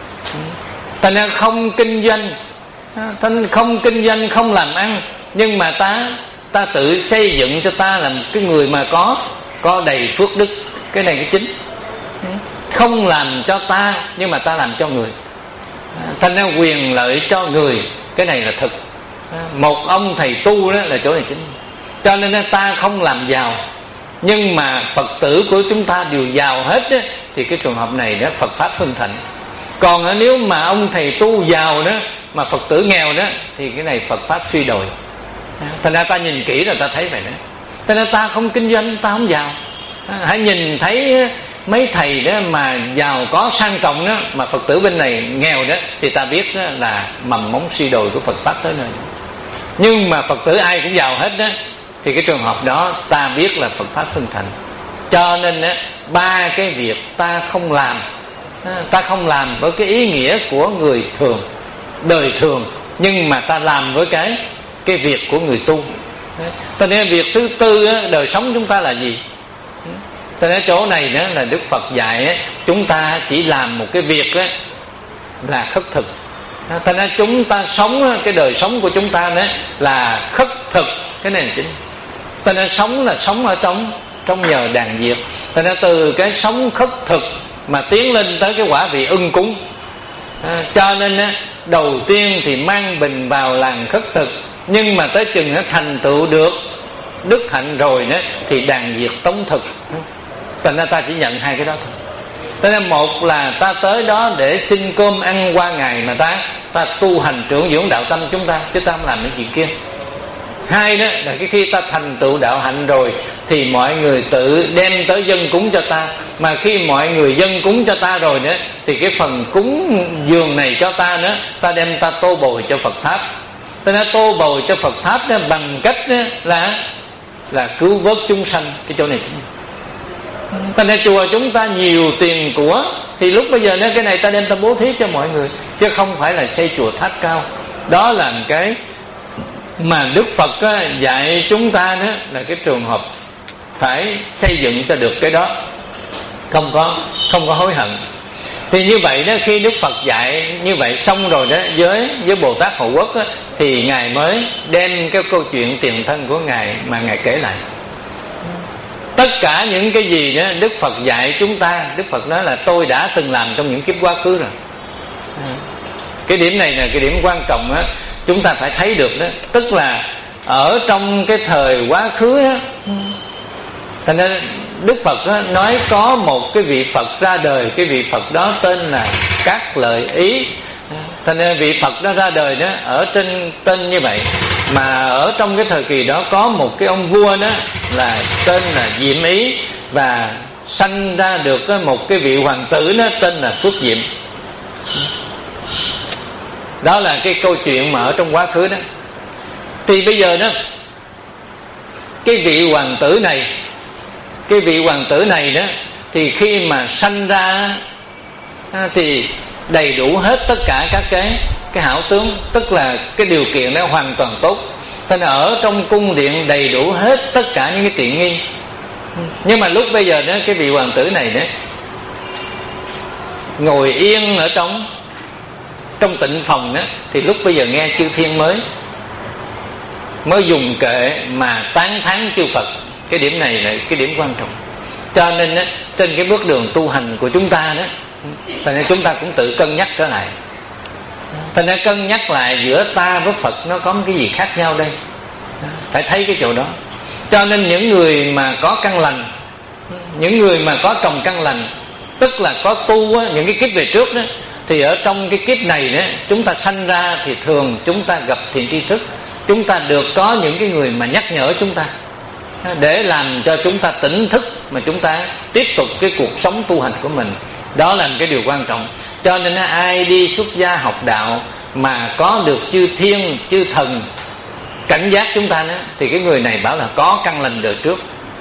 A: Ta nên không kinh doanh, ta không kinh doanh, không làm ăn, nhưng mà ta ta tự xây dựng cho ta làm cái người mà có có đầy phước đức. Cái này cái chính. Không làm cho ta, nhưng mà ta làm cho người. Thành ra quyền lợi cho người, cái này là thực. Một ông thầy tu đó là chỗ này chính. Cho nên ta không làm giàu, nhưng mà Phật tử của chúng ta đều giàu hết đó, thì cái trường hợp này đó Phật pháp hưng thịnh. Còn nếu mà ông thầy tu giàu đó mà Phật tử nghèo đó, thì cái này Phật pháp suy đồi. Thành ra ta nhìn kỹ là ta thấy vậy đó. Cho nên ta không kinh doanh, ta không giàu. Hãy nhìn thấy mấy thầy đó mà giàu có sang trọng đó, mà Phật tử bên này nghèo đó, thì ta biết đó là mầm mống suy đồi của Phật pháp tới nơi. Nhưng mà Phật tử ai cũng giàu hết đó, thì cái trường hợp đó ta biết là Phật pháp hưng thịnh. Cho nên đó, ba cái việc ta không làm, ta không làm với cái ý nghĩa của người thường, đời thường, nhưng mà ta làm với cái cái việc của người tu. Cho nên việc thứ tư đó, đời sống chúng ta là gì? Cho nên chỗ này đó là Đức Phật dạy đó, chúng ta chỉ làm một cái việc đó là khất thực. Thành ra chúng ta sống, cái đời sống của chúng ta đó là khất thực, cái này là chính. Thành ra sống là sống ở trong trong nhờ đàn diệt. Thành ra từ cái sống khất thực mà tiến lên tới cái quả vị ưng cúng. À, cho nên á, đầu tiên thì mang bình vào làng khất thực, nhưng mà tới chừng nó thành tựu được đức hạnh rồi đó thì đàn diệt tống thực. Thành ra ta chỉ nhận hai cái đó thôi. Thế nên một là ta tới đó để xin cơm ăn qua ngày mà ta ta tu hành trưởng dưỡng đạo tâm chúng ta, chứ ta không làm những chuyện kia. Hai đó là cái khi ta thành tựu đạo hạnh rồi thì mọi người tự đem tới dân cúng cho ta. Mà khi mọi người dân cúng cho ta rồi nữa thì cái phần cúng dường này cho ta nữa, ta đem ta tô bồi cho Phật Pháp. Ta đã tô bồi cho Phật Pháp đó bằng cách đó là là cứu vớt chúng sanh. Cái chỗ này ta nên chùa chúng ta nhiều tiền của thì lúc bây giờ nữa cái này ta đem ta bố thí cho mọi người, chứ không phải là xây chùa tháp cao. Đó là cái mà Đức Phật á, dạy chúng ta đó là cái trường hợp phải xây dựng cho được cái đó, không có không có hối hận. Thì như vậy đó, khi Đức Phật dạy như vậy xong rồi đó, với với Bồ Tát Hộ Quốc á, thì ngài mới đem cái câu chuyện tiền thân của ngài mà ngài kể lại. Tất cả những cái gì đó Đức Phật dạy chúng ta, Đức Phật nói là tôi đã từng làm trong những kiếp quá khứ rồi. Cái điểm này là cái điểm quan trọng á, chúng ta phải thấy được đó. Tức là ở trong cái thời quá khứ á, thành ra Đức Phật á, nói có một cái vị Phật ra đời. Cái vị Phật đó tên là Các Lợi Ý. Thành ra vị Phật đó ra đời đó ở trên tên như vậy. Mà ở trong cái thời kỳ đó có một cái ông vua đó là tên là Diệm Ý, và sanh ra được một cái vị hoàng tử đó tên là Xuất Diệm. Đó là cái câu chuyện mà ở trong quá khứ đó. Thì bây giờ đó, cái vị hoàng tử này, cái vị hoàng tử này đó, thì khi mà sanh ra thì đầy đủ hết tất cả các cái cái hảo tướng, tức là cái điều kiện đó hoàn toàn tốt. Thế nên ở trong cung điện đầy đủ hết tất cả những cái tiện nghi. Nhưng mà lúc bây giờ đó, cái vị hoàng tử này đó ngồi yên ở trong trong tịnh phòng đó, thì lúc bây giờ nghe chư thiên mới mới dùng kệ mà tán thán chư Phật. Cái điểm này là cái điểm quan trọng. Cho nên đó, trên cái bước đường tu hành của chúng ta đó, thành ra chúng ta cũng tự cân nhắc trở lại. Thành ra cân nhắc lại giữa ta với Phật nó có một cái gì khác nhau đây, phải thấy cái chỗ đó. Cho nên những người mà có căn lành, những người mà có trồng căn lành, tức là có tu á, những cái kiếp về trước đó, thì ở trong cái kiếp này đó, chúng ta sanh ra thì thường chúng ta gặp thiện tri thức. Chúng ta được có những cái người mà nhắc nhở chúng ta, để làm cho chúng ta tỉnh thức mà chúng ta tiếp tục cái cuộc sống tu hành của mình. Đó là một cái điều quan trọng. Cho nên ai đi xuất gia học đạo mà có được chư thiên, chư thần cảnh giác chúng ta đó, thì cái người này bảo là có căn lành đời trước.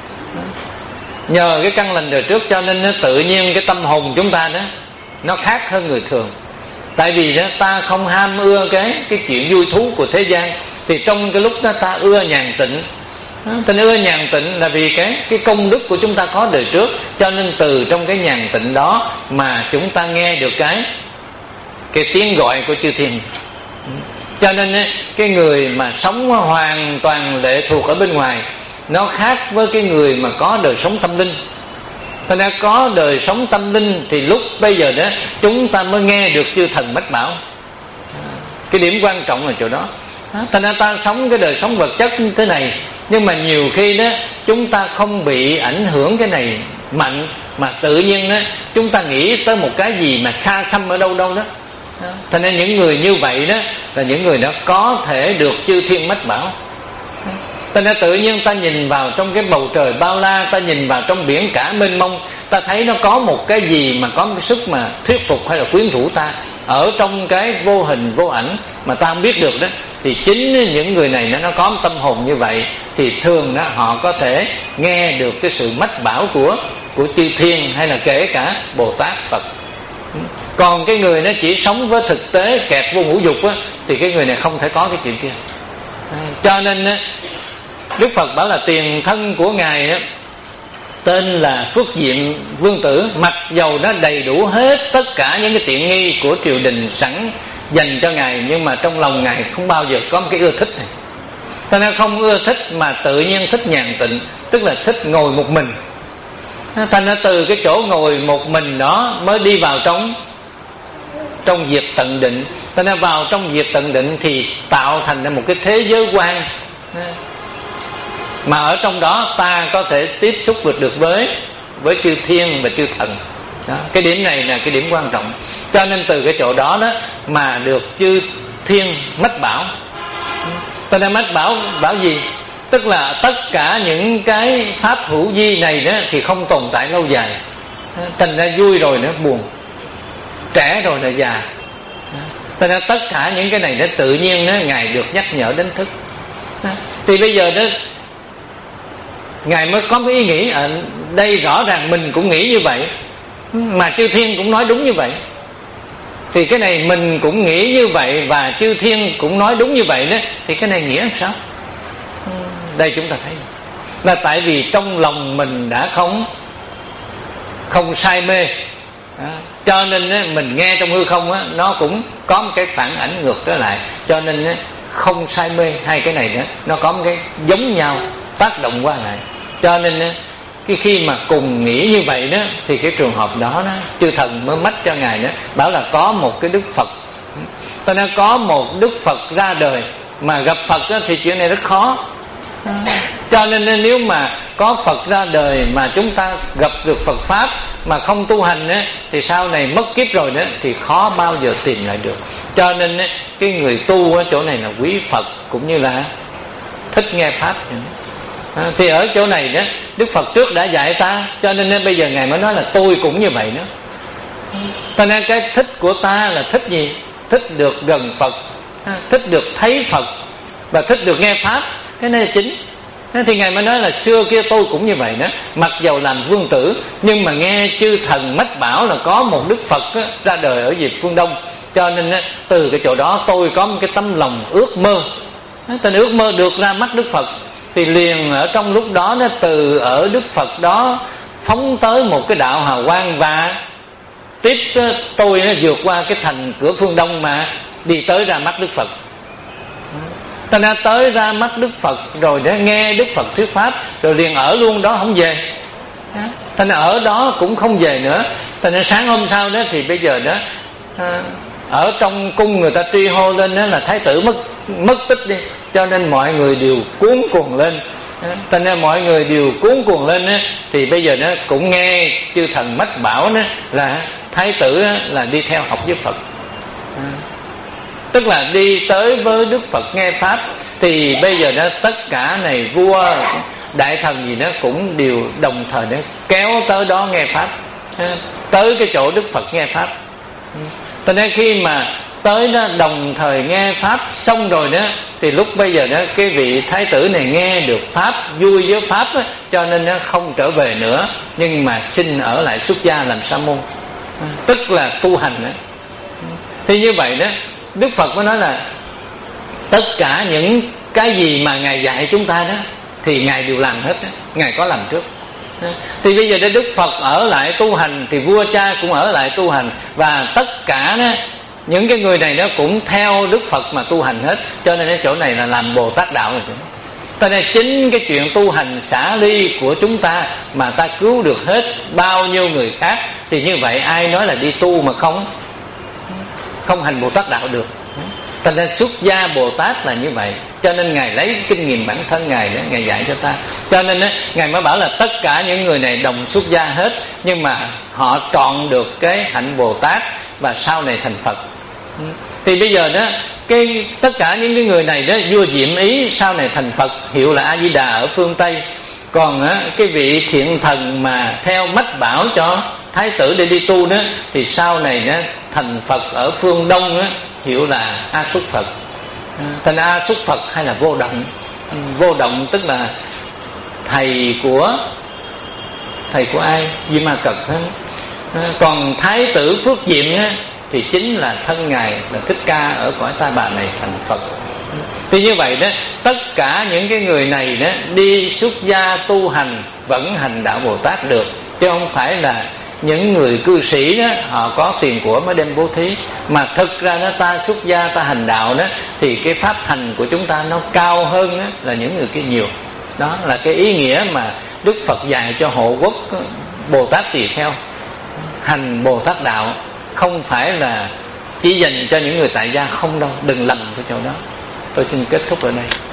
A: Nhờ cái căn lành đời trước cho nên nó tự nhiên cái tâm hồn chúng ta đó nó khác hơn người thường. Tại vì đó ta không ham ưa cái cái chuyện vui thú của thế gian, thì trong cái lúc đó ta ưa nhàn tịnh. Tình ưa nhàn tịnh là vì cái cái công đức của chúng ta có đời trước, cho nên từ trong cái nhàn tịnh đó mà chúng ta nghe được cái cái tiếng gọi của chư thiên. Cho nên cái người mà sống hoàn toàn lệ thuộc ở bên ngoài nó khác với cái người mà có đời sống tâm linh. Thành ra có đời sống tâm linh thì lúc bây giờ đó chúng ta mới nghe được chư thần mách bảo. Cái điểm quan trọng là chỗ đó. Thành ra ta sống cái đời sống vật chất như thế này, nhưng mà nhiều khi đó chúng ta không bị ảnh hưởng cái này mạnh, mà tự nhiên đó chúng ta nghĩ tới một cái gì mà xa xăm ở đâu đâu đó. Thành ra những người như vậy đó là những người đó có thể được chư thiên mách bảo. Thành ra tự nhiên ta nhìn vào trong cái bầu trời bao la, ta nhìn vào trong biển cả mênh mông, ta thấy nó có một cái gì mà có một cái sức mà thuyết phục hay là quyến rũ ta ở trong cái vô hình vô ảnh mà ta không biết được đó. Thì chính những người này nó có một tâm hồn như vậy thì thường đó họ có thể nghe được cái sự mách bảo của của chư thiên hay là kể cả Bồ Tát Phật. Còn cái người nó chỉ sống với thực tế kẹt vô ngũ dục á, thì cái người này không thể có cái chuyện kia. Cho nên á, Đức Phật bảo là tiền thân của ngài á, tên là Phước Diệm Vương Tử, mặc dầu nó đầy đủ hết tất cả những cái tiện nghi của triều đình sẵn dành cho Ngài, nhưng mà trong lòng Ngài không bao giờ có một cái ưa thích này. Cho nên không ưa thích mà tự nhiên thích nhàn tịnh, tức là thích ngồi một mình. Thành ra từ cái chỗ ngồi một mình đó mới đi vào trong trong diệt tận định. Cho nên vào trong diệt tận định thì tạo thành ra một cái thế giới quan, mà ở trong đó ta có thể tiếp xúc được với với chư thiên và chư thần đó. Cái điểm này là cái điểm quan trọng. Cho nên từ cái chỗ đó đó mà được chư thiên mách bảo. Cho nên mách bảo bảo gì? Tức là tất cả những cái pháp hữu vi này đó thì không tồn tại lâu dài. Thành ra vui rồi nó buồn, trẻ rồi là già. Cho nên tất cả những cái này nó tự nhiên đó, Ngài được nhắc nhở đến thức. Thì bây giờ đó Ngài mới có cái ý nghĩ ở đây, rõ ràng mình cũng nghĩ như vậy mà chư thiên cũng nói đúng như vậy. Thì cái này mình cũng nghĩ như vậy và chư thiên cũng nói đúng như vậy đó, thì cái này nghĩa làm sao? Đây chúng ta thấy là tại vì trong lòng mình đã không không say mê đó. Cho nên á, mình nghe trong hư không á, nó cũng có một cái phản ảnh ngược trở lại. Cho nên á, không say mê, hai cái này đó nó có một cái giống nhau, tác động qua lại. Cho nên á, cái khi mà cùng nghĩ như vậy đó, thì cái trường hợp đó, đó chư thần mới mách cho Ngài đó, bảo là có một cái Đức Phật. Cho nên có một Đức Phật ra đời, mà gặp Phật đó, thì chuyện này rất khó. Cho nên nếu mà có Phật ra đời mà chúng ta gặp được Phật Pháp mà không tu hành á, thì sau này mất kiếp rồi đó thì khó bao giờ tìm lại được. Cho nên á, cái người tu ở chỗ này là quý Phật cũng như là thích nghe Pháp. À, thì ở chỗ này đó Đức Phật trước đã dạy ta, cho nên bây giờ Ngài mới nói là tôi cũng như vậy nữa. Cho nên cái thích của ta là thích gì? Thích được gần Phật, thích được thấy Phật và thích được nghe Pháp. Cái này là chính. Thì Ngài mới nói là xưa kia tôi cũng như vậy đó, mặc dầu làm vương tử nhưng mà nghe chư thần mách bảo là có một Đức Phật đó, ra đời ở việt phương Đông. Cho nên đó, từ cái chỗ đó tôi có một cái tấm lòng ước mơ. Tên ước mơ được ra mắt Đức Phật. Thì liền ở trong lúc đó, nó từ ở Đức Phật đó phóng tới một cái đạo hào quang, và tiếp tôi nó vượt qua cái thành cửa phương Đông mà đi tới ra mắt Đức Phật. Ta đã tới ra mắt Đức Phật rồi để nghe Đức Phật thuyết Pháp, rồi liền ở luôn đó không về. Ta đã ở đó cũng không về nữa. Ta đã sáng hôm sau đó thì bây giờ đó ở trong cung người ta truy hô lên đó là thái tử mất mất tích đi, cho nên mọi người đều cuống cuồng lên. Cho nên mọi người đều cuống cuồng lên đó, thì bây giờ nó cũng nghe chư thần mách bảo đó là thái tử là đi theo học với Phật, tức là đi tới với Đức Phật nghe Pháp. Thì bây giờ đó tất cả này vua đại thần gì đó cũng đều đồng thời đó kéo tới đó nghe Pháp, tới cái chỗ Đức Phật nghe Pháp. Cho nên khi mà tới đó đồng thời nghe Pháp xong rồi đó, thì lúc bây giờ đó cái vị thái tử này nghe được Pháp, vui với Pháp đó, cho nên nó không trở về nữa, nhưng mà xin ở lại xuất gia làm sa môn, tức là tu hành đó. Thì như vậy đó Đức Phật mới nói là tất cả những cái gì mà Ngài dạy chúng ta đó thì Ngài đều làm hết đó. Ngài có làm trước. Thì bây giờ Đức Phật ở lại tu hành, thì vua cha cũng ở lại tu hành, và tất cả đó, những cái người này nó cũng theo Đức Phật mà tu hành hết. Cho nên cái chỗ này là làm Bồ Tát đạo rồi. Cho nên chính cái chuyện tu hành xả ly của chúng ta mà ta cứu được hết bao nhiêu người khác. Thì như vậy ai nói là đi tu mà không không hành Bồ Tát đạo được. Cho nên xuất gia Bồ Tát là như vậy. Cho nên Ngài lấy kinh nghiệm bản thân Ngài đó, Ngài dạy cho ta. Cho nên đó, Ngài mới bảo là tất cả những người này đồng xuất gia hết, nhưng mà họ trọn được cái hạnh Bồ Tát và sau này thành Phật. Thì bây giờ đó cái tất cả những cái người này đó vua Diệm Ý sau này thành Phật, hiệu là A Di Đà ở phương Tây. Còn á, cái vị thiện thần mà theo mách bảo cho thái tử để đi tu đó, thì sau này đó thành Phật ở phương Đông đó, hiệu là A Xuất Phật. Thành A Xuất Phật hay là Vô Động. Vô Động tức là thầy của thầy của ai? Di Ma Cật. Còn thái tử Phước Diệm á, thì chính là thân Ngài là Thích Ca ở cõi Ta Bà này thành Phật. Thì như vậy đó, tất cả những cái người này đó đi xuất gia tu hành vẫn hành đạo Bồ Tát được, chứ không phải là những người cư sĩ đó họ có tiền của mới đem bố thí, mà thực ra nó ta xuất gia ta hành đạo đó thì cái pháp hành của chúng ta nó cao hơn đó, là những người kia nhiều. Đó là cái ý nghĩa mà Đức Phật dạy cho hộ quốc Bồ Tát Tỳ Kheo hành Bồ Tát đạo, không phải là chỉ dành cho những người tại gia không đâu, đừng lầm cái chỗ đó. Tôi xin kết thúc ở đây.